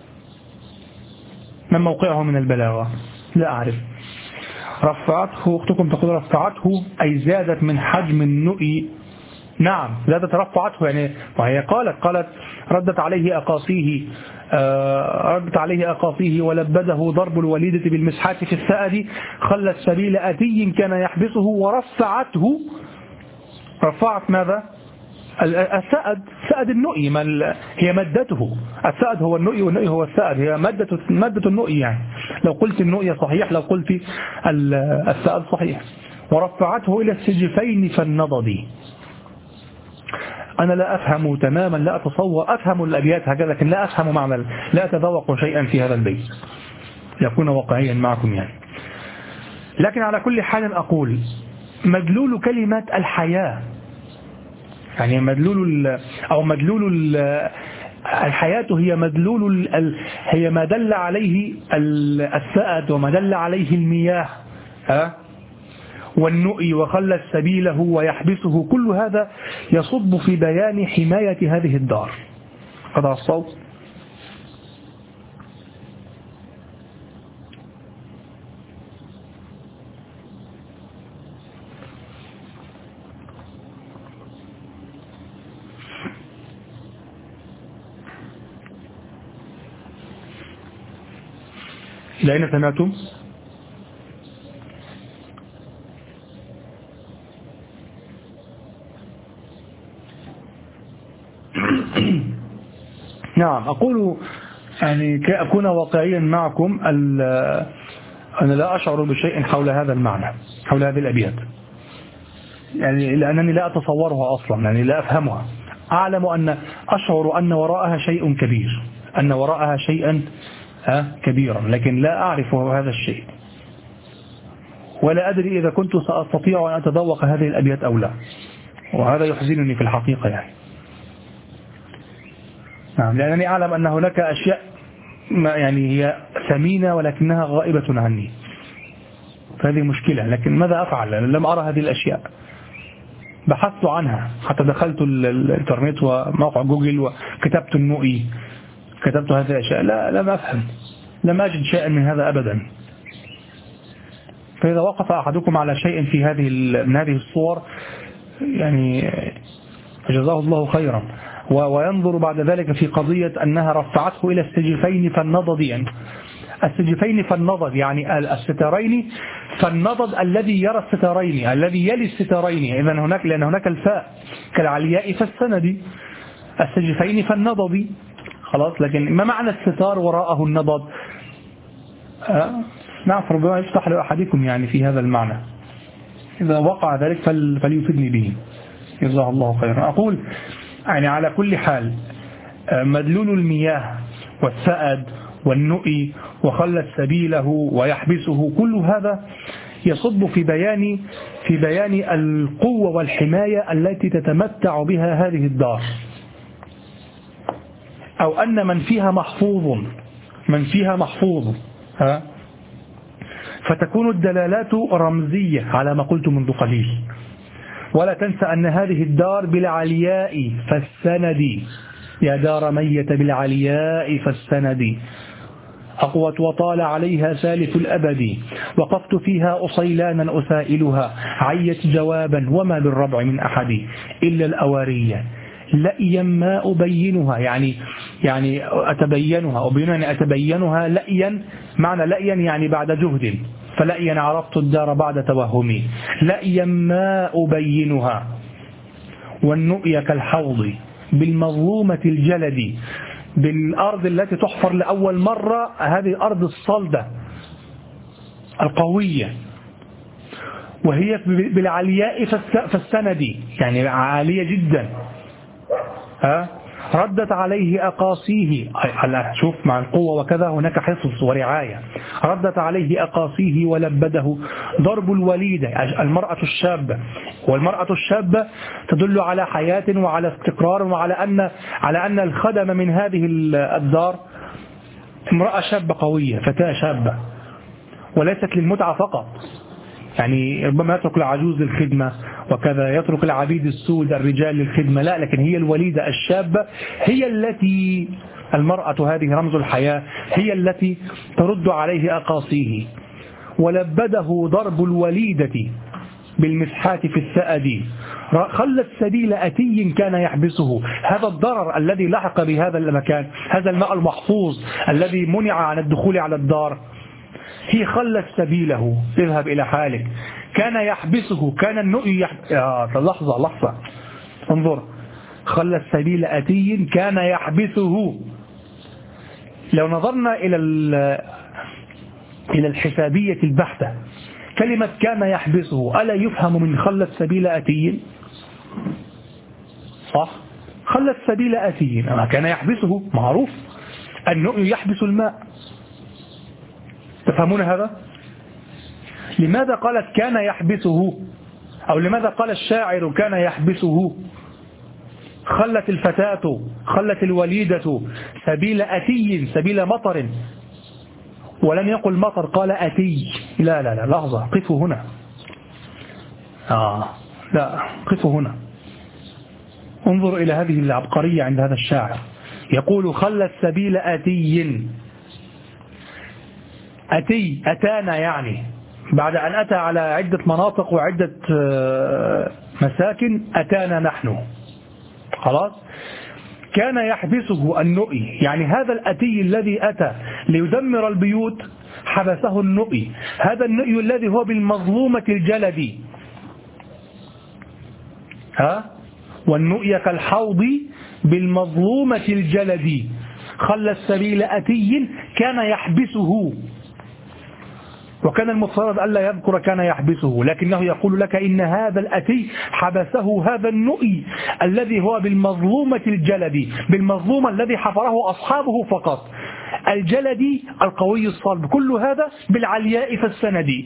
ما موقعه من البلاغة؟ لا أعرف. رفعته، أختكم تقول رفعته أي زادت من حجم النؤي. نعم زادت، رفعته يعني، وهي قالت ردت عليه أقاصيه ولبده ضرب الوليدة بالمسحات في السأد، خلت سبيل أتي كان يحبسه ورفعته. رفعت ماذا؟ السأد النؤي، هي مادته. السأد هو النؤي والنؤي هو السأد، هي مادة النؤي. يعني لو قلت النؤي صحيح، لو قلت السأد صحيح. ورفعته إلى السجفين فالنضد. أنا لا أفهم تماما، لا أتصور، أفهم الأبيات هكذا لكن لا أفهم معنى، لا أتذوق شيئا في هذا البيت، يكون واقعيا معكم يعني. لكن على كل حال أقول مدلول كلمة الحياة، يعني مدلول الحياة هي ما دل عليه السأد وما دل عليه المياه، والنؤي وخلت سبيله ويحبسه، كل هذا يصب في بيان حماية هذه الدار. قطع الصوت. إلى أين سمعتم؟ نعم، أقول يعني كي أكون واقعيا معكم، أنا لا أشعر بشيء حول هذا المعنى، حول هذه الأبيات، يعني لأنني لا أتصورها أصلا، يعني لا أفهمها. أعلم أشعر أن وراءها شيء كبير، أن وراءها شيئا كبيرا، لكن لا أعرف هذا الشيء، ولا أدري إذا كنت سأستطيع أن أتذوق هذه الأبيات أو لا، وهذا يحزنني في الحقيقة يعني. نعم، لأنني أعلم أن هناك أشياء يعني هي ثمينة ولكنها غائبة عني، فهذه مشكلة، لكن ماذا أفعل؟ لم أرى هذه الأشياء، بحثت عنها، حتى دخلت الانترنت وموقع جوجل وكتبت النؤي، كتبت هذه الأشياء، لم أفهم، لم أجد شيئا من هذا أبدا. فإذا وقف أحدكم على شيء في من هذه الصور يعني جزاه الله خيرا، وينظر بعد ذلك في قضية أنها رفعته إلى السجفين فالنضد، يعني السجفين فالنضد يعني السترين فالنضد الذي يرى السترين، الذي يلي السترين، إذن هناك، لأن هناك الفاء كالعلياء فالسند، السجفين فالنضد، خلاص. لكن ما معنى الستار وراءه النضد؟ نعم، ربما يفتح لأحدكم يعني في هذا المعنى، إذا وقع ذلك فليفيدني به جزاه الله خيرا. أقول يعني على كل حال مدلول المياه والسأد والنؤي وخلت سبيله ويحبسه، كل هذا يصب في بيان القوة والحماية التي تتمتع بها هذه الدار، أو أن من فيها محفوظ فتكون الدلالات رمزية على ما قلت منذ قليل. ولا تنسى أن هذه الدار بالعلياء فالسند، يا دار ميت بالعلياء فالسند، أقوت وطال عليها سالف الأبد، وقفت فيها أصيلانا أسائلها، عيت جوابا وما بالربع من أحد إلا الأوارية لأيا ما أبينها، يعني أتبينها، أبينها أتبينها، لأيا معنى لأيا يعني بعد جهد، فلأيا عرفت الدار بعد توهمي، لأيا ما أبينها، والنؤي كالحوض بالمظلومة الجلد، بالأرض التي تحفر لأول مرة، هذه الأرض الصلدة القوية، وهي بالعلياء فالسند، يعني عالية جدا. ردت عليه أقاصيه، شوف مع القوة وكذا هناك حفظ ورعاية، ردت عليه أقاصيه ولبده ضرب الوليدة، المرأة الشابة، والمرأة الشابة تدل على حياة وعلى استقرار، وعلى أن الخدم من هذه الدار امرأة شابة قوية، فتاة شابة، وليست للمتعة فقط، يعني ربما يترك العجوز للخدمة وكذا، يترك العبيد السود الرجال للخدمة، لا، لكن هي الوليدة الشابة هي التي، المرأة هذه رمز الحياة، هي التي ترد عليه أقاصيه. ولبده ضرب الوليدة بالمسحات في السأد، خلت سبيل أتي كان يحبسه، هذا الضرر الذي لحق بهذا المكان، هذا الماء المحفوظ الذي منع عن الدخول على الدار، هي خلت سبيله، اذهب إلى حالك، كان يحبسه، كان النؤي لحظة انظر، خلت سبيل أتي كان يحبسه. لو نظرنا إلى الحسابية البحتة، كلمة كان يحبسه ألا يفهم من خلت سبيل أتي؟ صح، خلت سبيل أتي، كان يحبسه معروف، النؤي يحبس الماء، تفهمون هذا؟ لماذا قالت كان يحبسه، أو لماذا قال الشاعر كان يحبسه؟ خلت الفتاة، خلت الوليدة سبيل أتي، سبيل مطر، ولم يقل مطر، قال أتي. لا لحظة، قفوا هنا، لا قفوا هنا، انظر إلى هذه العبقرية عند هذا الشاعر، يقول خلت سبيل أتي، أتانا، يعني بعد أن أتى على عدة مناطق وعدة مساكن أتانا نحن، خلاص. كان يحبسه النؤي، يعني هذا الأتي الذي أتى ليدمر البيوت حبسه النؤي، هذا النؤي الذي هو بالمظلومة الجلد، والنؤي كالحوض بالمظلومة الجلد، خلى السبيل أتي كان يحبسه، وكان المفترض ألا يذكر كان يحبسه، لكنه يقول لك إن هذا الأتي حبسه هذا النؤي الذي هو بالمظلومة الجلد، بالمظلومة الذي حفره أصحابه فقط، الجلد القوي الصلب، كل هذا بالعلياء فالسند.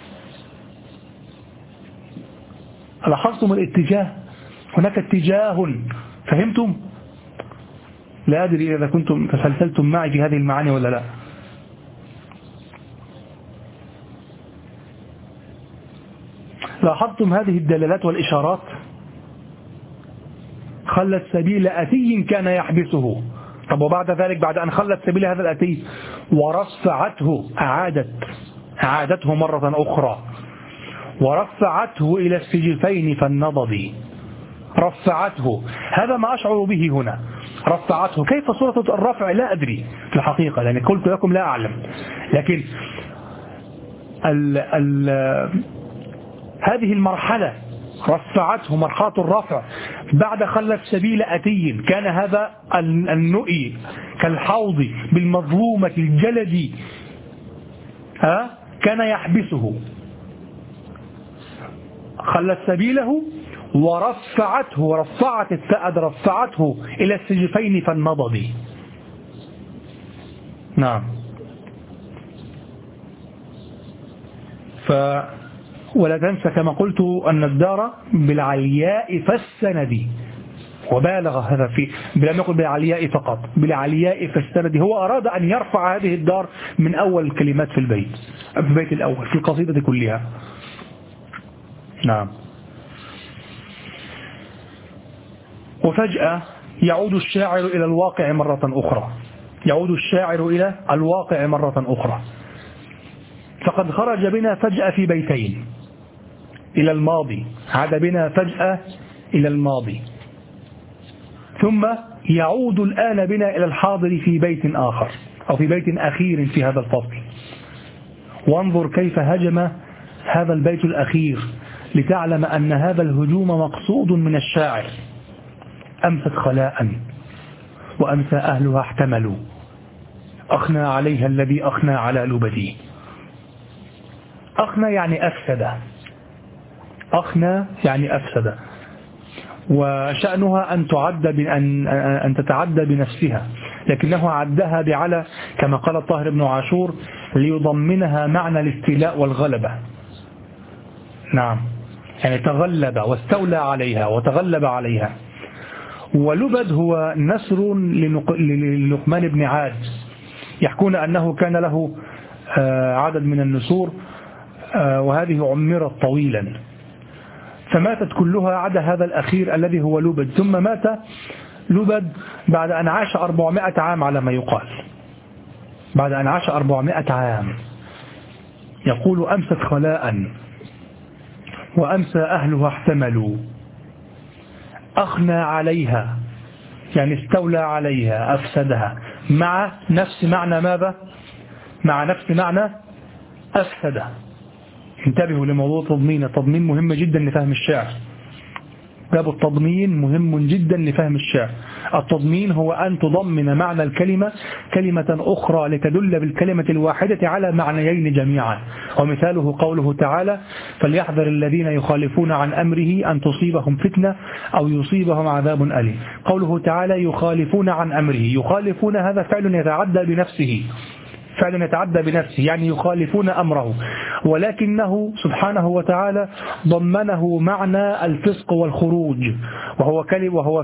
لاحظتم الاتجاه؟ هناك اتجاه، فهمتم؟ لا أدري إذا كنتم تسلسلتم معي في هذه المعاني ولا لا. لاحظتم هذه الدلالات والإشارات؟ خلت سبيل أتي كان يحبسه. طب وبعد ذلك، بعد أن خلت سبيل هذا الأتي ورفعته، أعادته مرة أخرى، ورفعته إلى السجفين فالنضد، رفعته، هذا ما أشعر به هنا، رفعته. كيف صورة الرفع لا أدري في الحقيقة، لأن قلت لكم لا أعلم، لكن هذه المرحلة رفعته، مرحلة الرفع بعد خلت سبيل أتي، كان هذا النؤي كالحوض بالمظلومة الجلد كان يحبسه، خلت سبيله ورفعته، رفعت الثأد، رفعته إلى السجفين فالنضد. نعم. ولا تنسى كما قلت أن الدار بالعلياء فالسند، وبالغ هذا في، لم يقل بالعلياء فقط، بالعلياء فالسند. هو أراد أن يرفع هذه الدار من أول الكلمات في البيت الأول في القصيدة كلها. نعم. وفجأة يعود الشاعر إلى الواقع مرة أخرى، يعود الشاعر إلى الواقع مرة أخرى. فقد خرج بنا فجأة في بيتين إلى الماضي، عاد بنا فجأة إلى الماضي، ثم يعود الآن بنا إلى الحاضر في بيت آخر، أو في بيت أخير في هذا الفصل. وانظر كيف هجم هذا البيت الأخير لتعلم أن هذا الهجوم مقصود من الشاعر. أمست خلاء وأمسى أهلها احتملوا، أخنى عليها الذي أخنى على لبدي. أخنى يعني أفسد، أخنى يعني أفسد، وشأنها أن تتعدى بنفسها، لكنه عدها بعلى كما قال الطاهر بن عاشور ليضمنها معنى الاستيلاء والغلبة. نعم، يعني تغلب واستولى عليها وتغلب عليها. ولبد هو نسر للقمان بن عاد، يحكون أنه كان له عدد من النسور، وهذه عمرت طويلا، فماتت كلها عدا هذا الأخير الذي هو لبد. ثم مات لبد بعد أن عاش 400 عام على ما يقال، بعد أن عاش 400 عام. يقول أمست خلاء وأمسى أهلها احتملوا، أخنى عليها يعني استولى عليها أفسدها، مع نفس معنى ماذا؟ مع نفس معنى أفسد. انتبهوا لموضوع التضمين، التضمين مهم جدا لفهم الشعر، باب التضمين مهم جدا لفهم الشعر. التضمين هو أن تضمن معنى الكلمة كلمة أخرى لتدل بالكلمة الواحدة على معنيين جميعا. ومثاله قوله تعالى: فليحذر الذين يخالفون عن أمره أن تصيبهم فتنة أو يصيبهم عذاب أليم. قوله تعالى يخالفون عن أمره، يخالفون هذا فعل يتعدى بنفسه، فعل يتعدى بنفسه يعني يخالفون أمره، ولكنه سبحانه وتعالى ضمنه معنى الفسق والخروج، وهو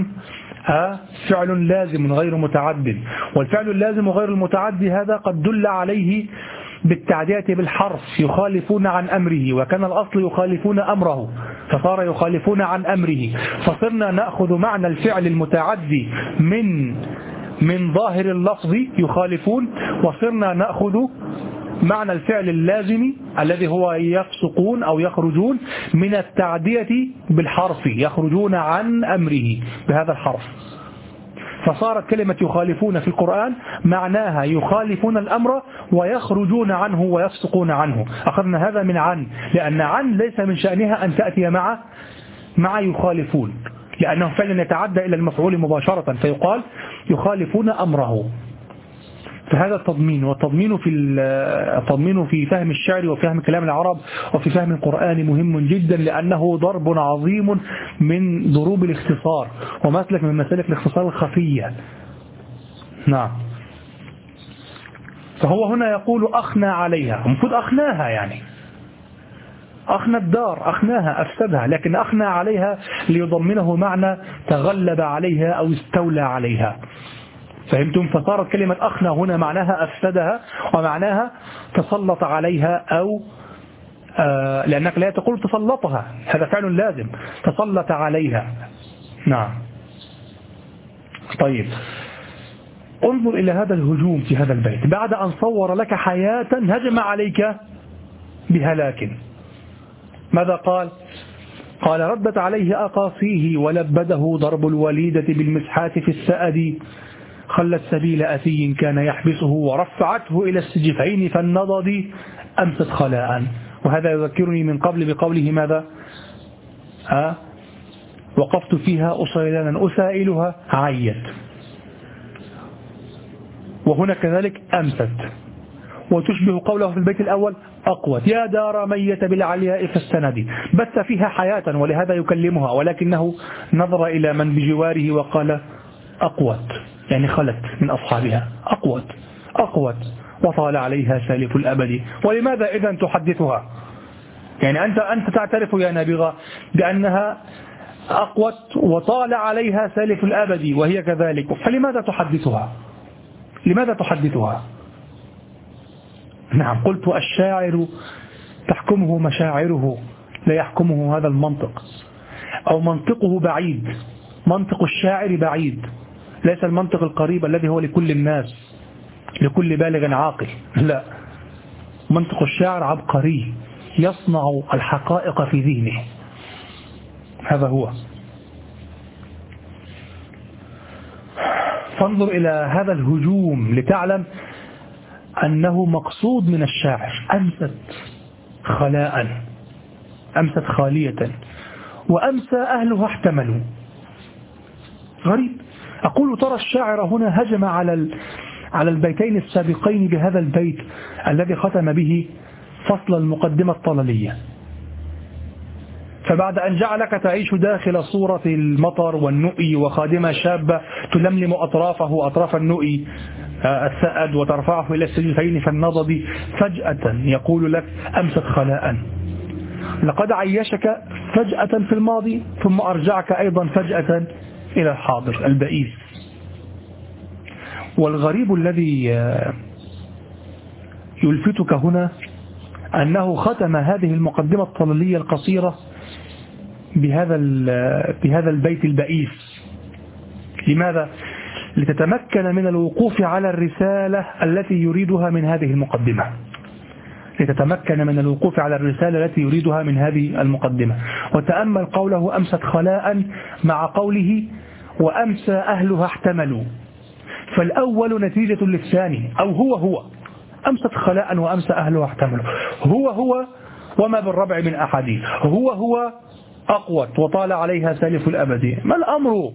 فعل لازم غير متعد. والفعل اللازم غير المتعد هذا قد دل عليه بالتعدية بالحرف، يخالفون عن أمره، وكان الأصل يخالفون أمره فصار يخالفون عن أمره، فصرنا نأخذ معنى الفعل المتعدي من ظاهر اللفظ يخالفون، وصرنا نأخذ معنى الفعل اللازم الذي هو يفسقون أو يخرجون من التعدية بالحرف، يخرجون عن أمره بهذا الحرف. فصارت كلمة يخالفون في القرآن معناها يخالفون الأمر ويخرجون عنه ويفسقون عنه. أخذنا هذا من عن، لأن عن ليس من شأنها أن تأتي مع يخالفون، لأنه فعلا يتعدى إلى المفعول مباشرة، فيقال يخالفون أمره. فهذا التضمين، والتضمين التضمين في فهم الشعر وفهم كلام العرب وفي فهم القرآن مهم جدا، لأنه ضرب عظيم من ضروب الاختصار ومسلك من مسالك الاختصار الخفية. نعم. فهو هنا يقول أخنى عليها، المفروض أخناها، يعني أخنى الدار، أخناها أفسدها، لكن أخنى عليها ليضمنه معنى تغلب عليها أو استولى عليها. فهمتم؟ فصارت كلمة أخنى هنا معناها أفسدها، ومعناها تسلط عليها، أو لأنك لا تقول تسلطها، هذا فعل لازم، تسلط عليها. نعم. طيب، انظر إلى هذا الهجوم في هذا البيت. بعد أن صور لك حياة هجم عليك بهلاك، ماذا قال؟ قال ردت عليه أقاصيه ولبده ضرب الوليدة بالمسحات في السأد، خلت سبيل أثي كان يحبسه ورفعته إلى السجفين فالنضد أمست خلاء. وهذا يذكرني من قبل بقوله ماذا؟ وقفت فيها أصيلانا أسائلها عيت. وهنا كذلك أمست، وتشبه قوله في البيت الأول أقوت يا دار ميت بالعلياء فاستندي، بث فيها حياة ولهذا يكلمها، ولكنه نظر إلى من بجواره وقال أقوت، يعني خلت من أصحابها، أقوت وطال عليها سالف الأبد. ولماذا إذن تحدثها؟ يعني أنت تعترف يا نابغة بأنها أقوت وطال عليها سالف الأبد وهي كذلك، فلماذا تحدثها؟ لماذا تحدثها؟ نعم، قلت الشاعر تحكمه مشاعره لا يحكمه هذا المنطق، أو منطقه بعيد. منطق الشاعر بعيد، ليس المنطق القريب الذي هو لكل الناس، لكل بالغ عاقل، لا، منطق الشاعر عبقري يصنع الحقائق في ذهنه، هذا هو. فانظر إلى هذا الهجوم لتعلم أنه مقصود من الشاعر. أمست خلاء، أمست خالية، وأمسى أهلها احتملوا. غريب. أقول ترى الشاعر هنا هجم على البيتين السابقين بهذا البيت الذي ختم به فصل المقدمة الطللية. فبعد أن جعلك تعيش داخل صورة المطر والنؤي وخادمة شابة تلملم أطراف النؤي السأد وترفعه إلى السجفين فالنضد، فجأة يقول لك أمست خلاء. لقد عيشك فجأة في الماضي ثم أرجعك أيضا فجأة إلى الحاضر البئيس. والغريب الذي يلفتك هنا أنه ختم هذه المقدمة الطللية القصيرة بهذا البيت البئيس. لماذا؟ لتتمكن من الوقوف على الرسالة التي يريدها من هذه المقدمة، لتتمكن من الوقوف على الرسالة التي يريدها من هذه المقدمة. وتأمل قوله أمست خلاء مع قوله وأمسى أهلها احتملوا، فالأول نتيجة للثاني، أو هو أمست خلاء وأمسى أهلها احتملوا، هو وما بالربع من أحد، هو أقوت وطال عليها سالف الأبد. ما الأمر؟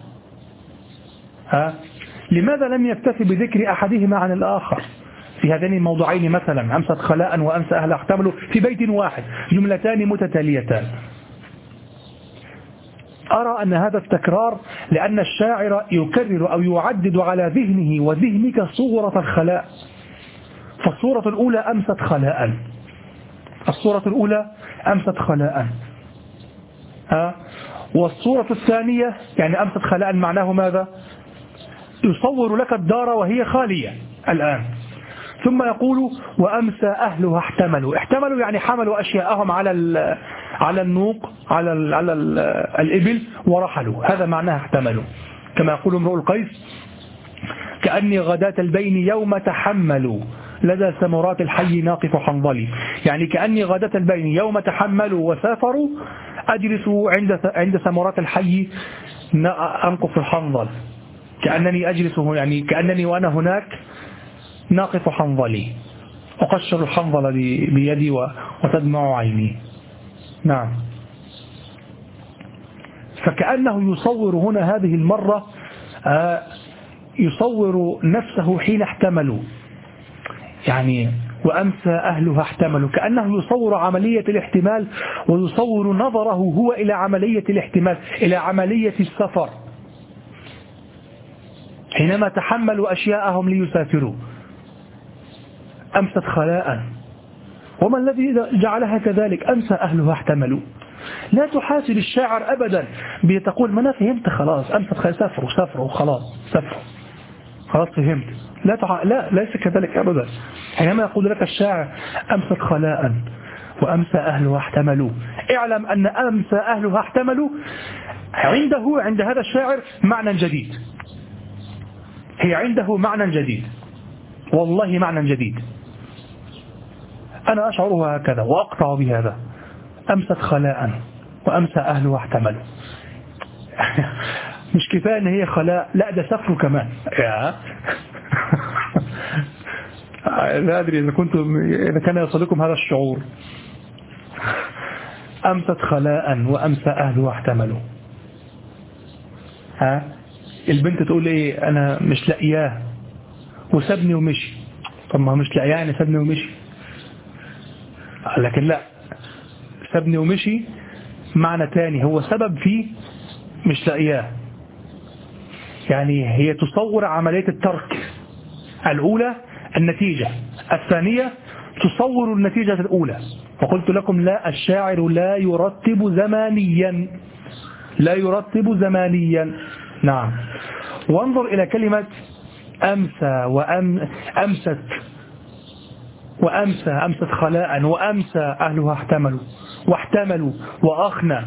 لماذا لم يكتفي بذكر أحدهما عن الآخر في هذين الموضوعين؟ مثلا أمست خلاء وأمسى أهلها احتملوا في بيت واحد، جملتان متتاليتان. أرى أن هذا التكرار لأن الشاعر يكرر أو يعدد على ذهنه وذهنك صورة الخلاء. فالصورة الأولى أمست خلاء، الصورة الأولى أمست خلاء، والصورة الثانية يعني أمست خلاء معناه ماذا؟ يصور لك الدار وهي خالية الآن، ثم يقول وأمسى أهلها احتملوا يعني حملوا أشياءهم على النوق، على الإبل ورحلوا، هذا معناه احتملوا. كما يقول امرؤ القيس كأني غداة البين يوم تحملوا لدى سمرات الحي ناقف حنظلي، يعني كأني غداة البين يوم تحملوا وسافروا أجلس عند سمرات الحي أنقف الحنظل. كأنني أجلس يعني كأنني وأنا هناك ناقف حنظلي، أقشر الحنظل بيدي وتدمع عيني. نعم. فكأنه يصور هنا هذه المرة يصور نفسه حين احتملوا، يعني وأمسى أهلها احتملوا، كأنه يصور عملية الاحتمال ويصور نظره هو إلى عملية الاحتمال، إلى عملية السفر حينما تحملوا أشياءهم ليسافروا. أمست خلاء، وما الذي جعلها كذلك؟ أمسى أهلها احتملوا. لا تحاسب الشاعر أبدا بتقول ما أنا فهمت خلاص، أمست خلاء، سافروا خلاص، خلاص فهمت. لا ليس كذلك أبدا. حينما يقول لك الشاعر أمست خلاء وأمسى أهلها احتملوا، اعلم أن أمسى أهلها احتملوا عند هذا الشاعر معنى جديد، هي عنده معنى جديد، والله معنى جديد. أنا أشعرها هكذا وأقطع بهذا. أمست خلاء وأمسى أهلها احتملوا. مش كفاية أن هي خلاء، لا ده سفر كمان. لا أدري إذا كان يصلكم هذا الشعور. أمست خلاء وأمسى أهلها احتملوا. البنت تقول إيه؟ أنا مش لاقياه وسابني ومشي. طب ما مش لاقياه يعني سابني ومشي، لكن لا، سابني ومشي معنى تاني، هو سبب فيه مش لاقياه. يعني هي تصور عملية الترك الأولى النتيجة، الثانية تصور النتيجة الأولى. وقلت لكم لا، الشاعر لا يرتب زمانيا. نعم. وانظر إلى كلمة أمسى أمست خلاء وأمسى أهلها واحتملوا وأخنى.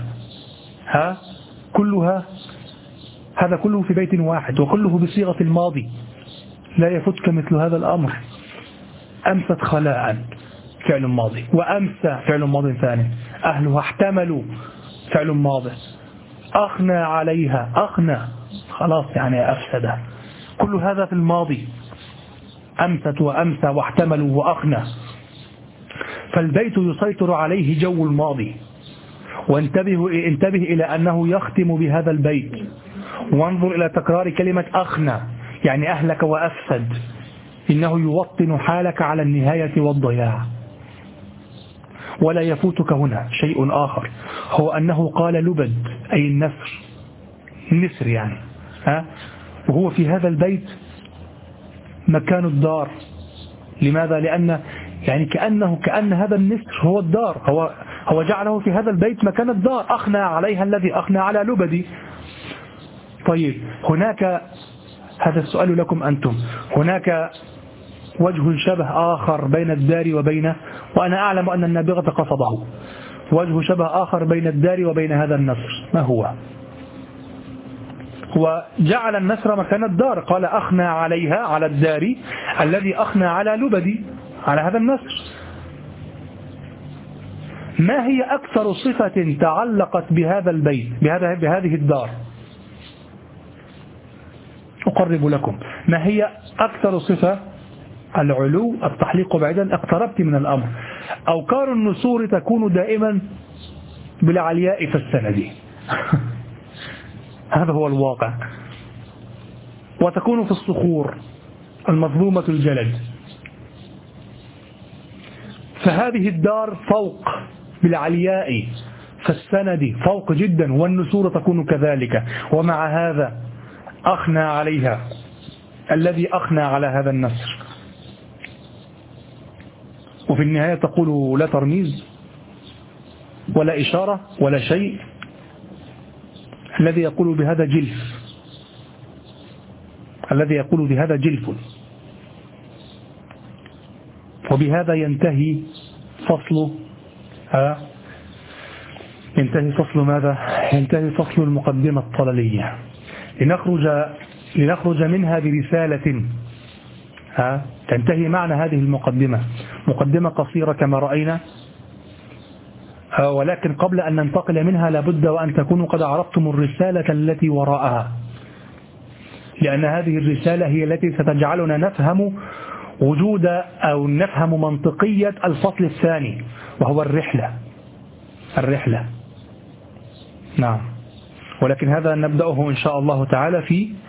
هذا كله في بيت واحد وكله بصيغة الماضي، لا يفتك مثل هذا الأمر. أمست خلاء فعل ماضي، وأمسى فعل ماضي ثاني، أهلها احتملوا فعل ماضي، أخنى عليها، أخنى خلاص يعني أفسد، كل هذا في الماضي. أمست وأمسى واحتملوا وأخنى. فالبيت يسيطر عليه جو الماضي. وانتبه إلى أنه يختم بهذا البيت. وانظر إلى تكرار كلمة أخنى، يعني أهلك وأفسد، إنه يوطن حالك على النهاية والضياع. ولا يفوتك هنا شيء آخر، هو أنه قال لبد أي النسر يعني، وهو في هذا البيت مكان الدار. لماذا؟ لأن يعني كأن هذا النسر هو الدار، هو جعله في هذا البيت مكان الدار. أخنى عليها الذي أخنى على لبدي. طيب هناك، هذا السؤال لكم أنتم، هناك وجه شبه آخر بين الدار وبين، وأنا أعلم أن النابغة قصده، وجه شبه آخر بين الدار وبين هذا النسر. ما هو جعل النسر مكان الدار، قال أخنى عليها، على الدار الذي أخنى على لبدي، على هذا النسر. ما هي أكثر صفة تعلقت بهذا البيت، بهذه الدار؟ أقرب لكم. ما هي أكثر صفة؟ العلو، التحليق بعيدا، اقتربت من الأمر. أوكار النسور تكون دائما بالعلياء في السند. هذا هو الواقع. وتكون في الصخور المظلومة الجلد. فهذه الدار فوق بالعلياء فالسند فوق جدا، والنسور تكون كذلك. ومع هذا أخنى عليها الذي أخنى على هذا النسر. وفي النهاية تقول لا ترميز ولا إشارة ولا شيء. الذي يقول بهذا جلف، الذي يقول بهذا جلف. وبهذا ينتهي فصل ماذا؟ ينتهي فصل المقدمة الطللية. لنخرج منها برسالة تنتهي معنى هذه المقدمة. مقدمة قصيرة كما رأينا، ولكن قبل أن ننتقل منها لابد وأن تكونوا قد عرفتم الرسالة التي وراءها. لأن هذه الرسالة هي التي ستجعلنا نفهم وجود أو نفهم منطقية الفصل الثاني، وهو الرحلة. نعم. ولكن هذا نبدأه إن شاء الله تعالى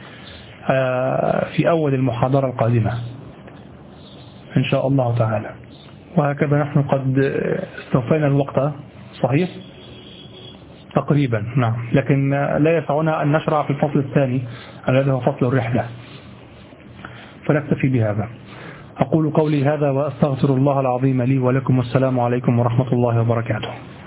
في أول المحاضرة القادمة إن شاء الله تعالى. وهكذا نحن قد استوفينا الوقت، صحيح تقريبا. نعم. لكن لا يسعنا أن نشرع في الفصل الثاني الذي هو فصل الرحلة، فنكتفي بهذا. أقول قولي هذا وأستغفر الله العظيم لي ولكم، والسلام عليكم ورحمة الله وبركاته.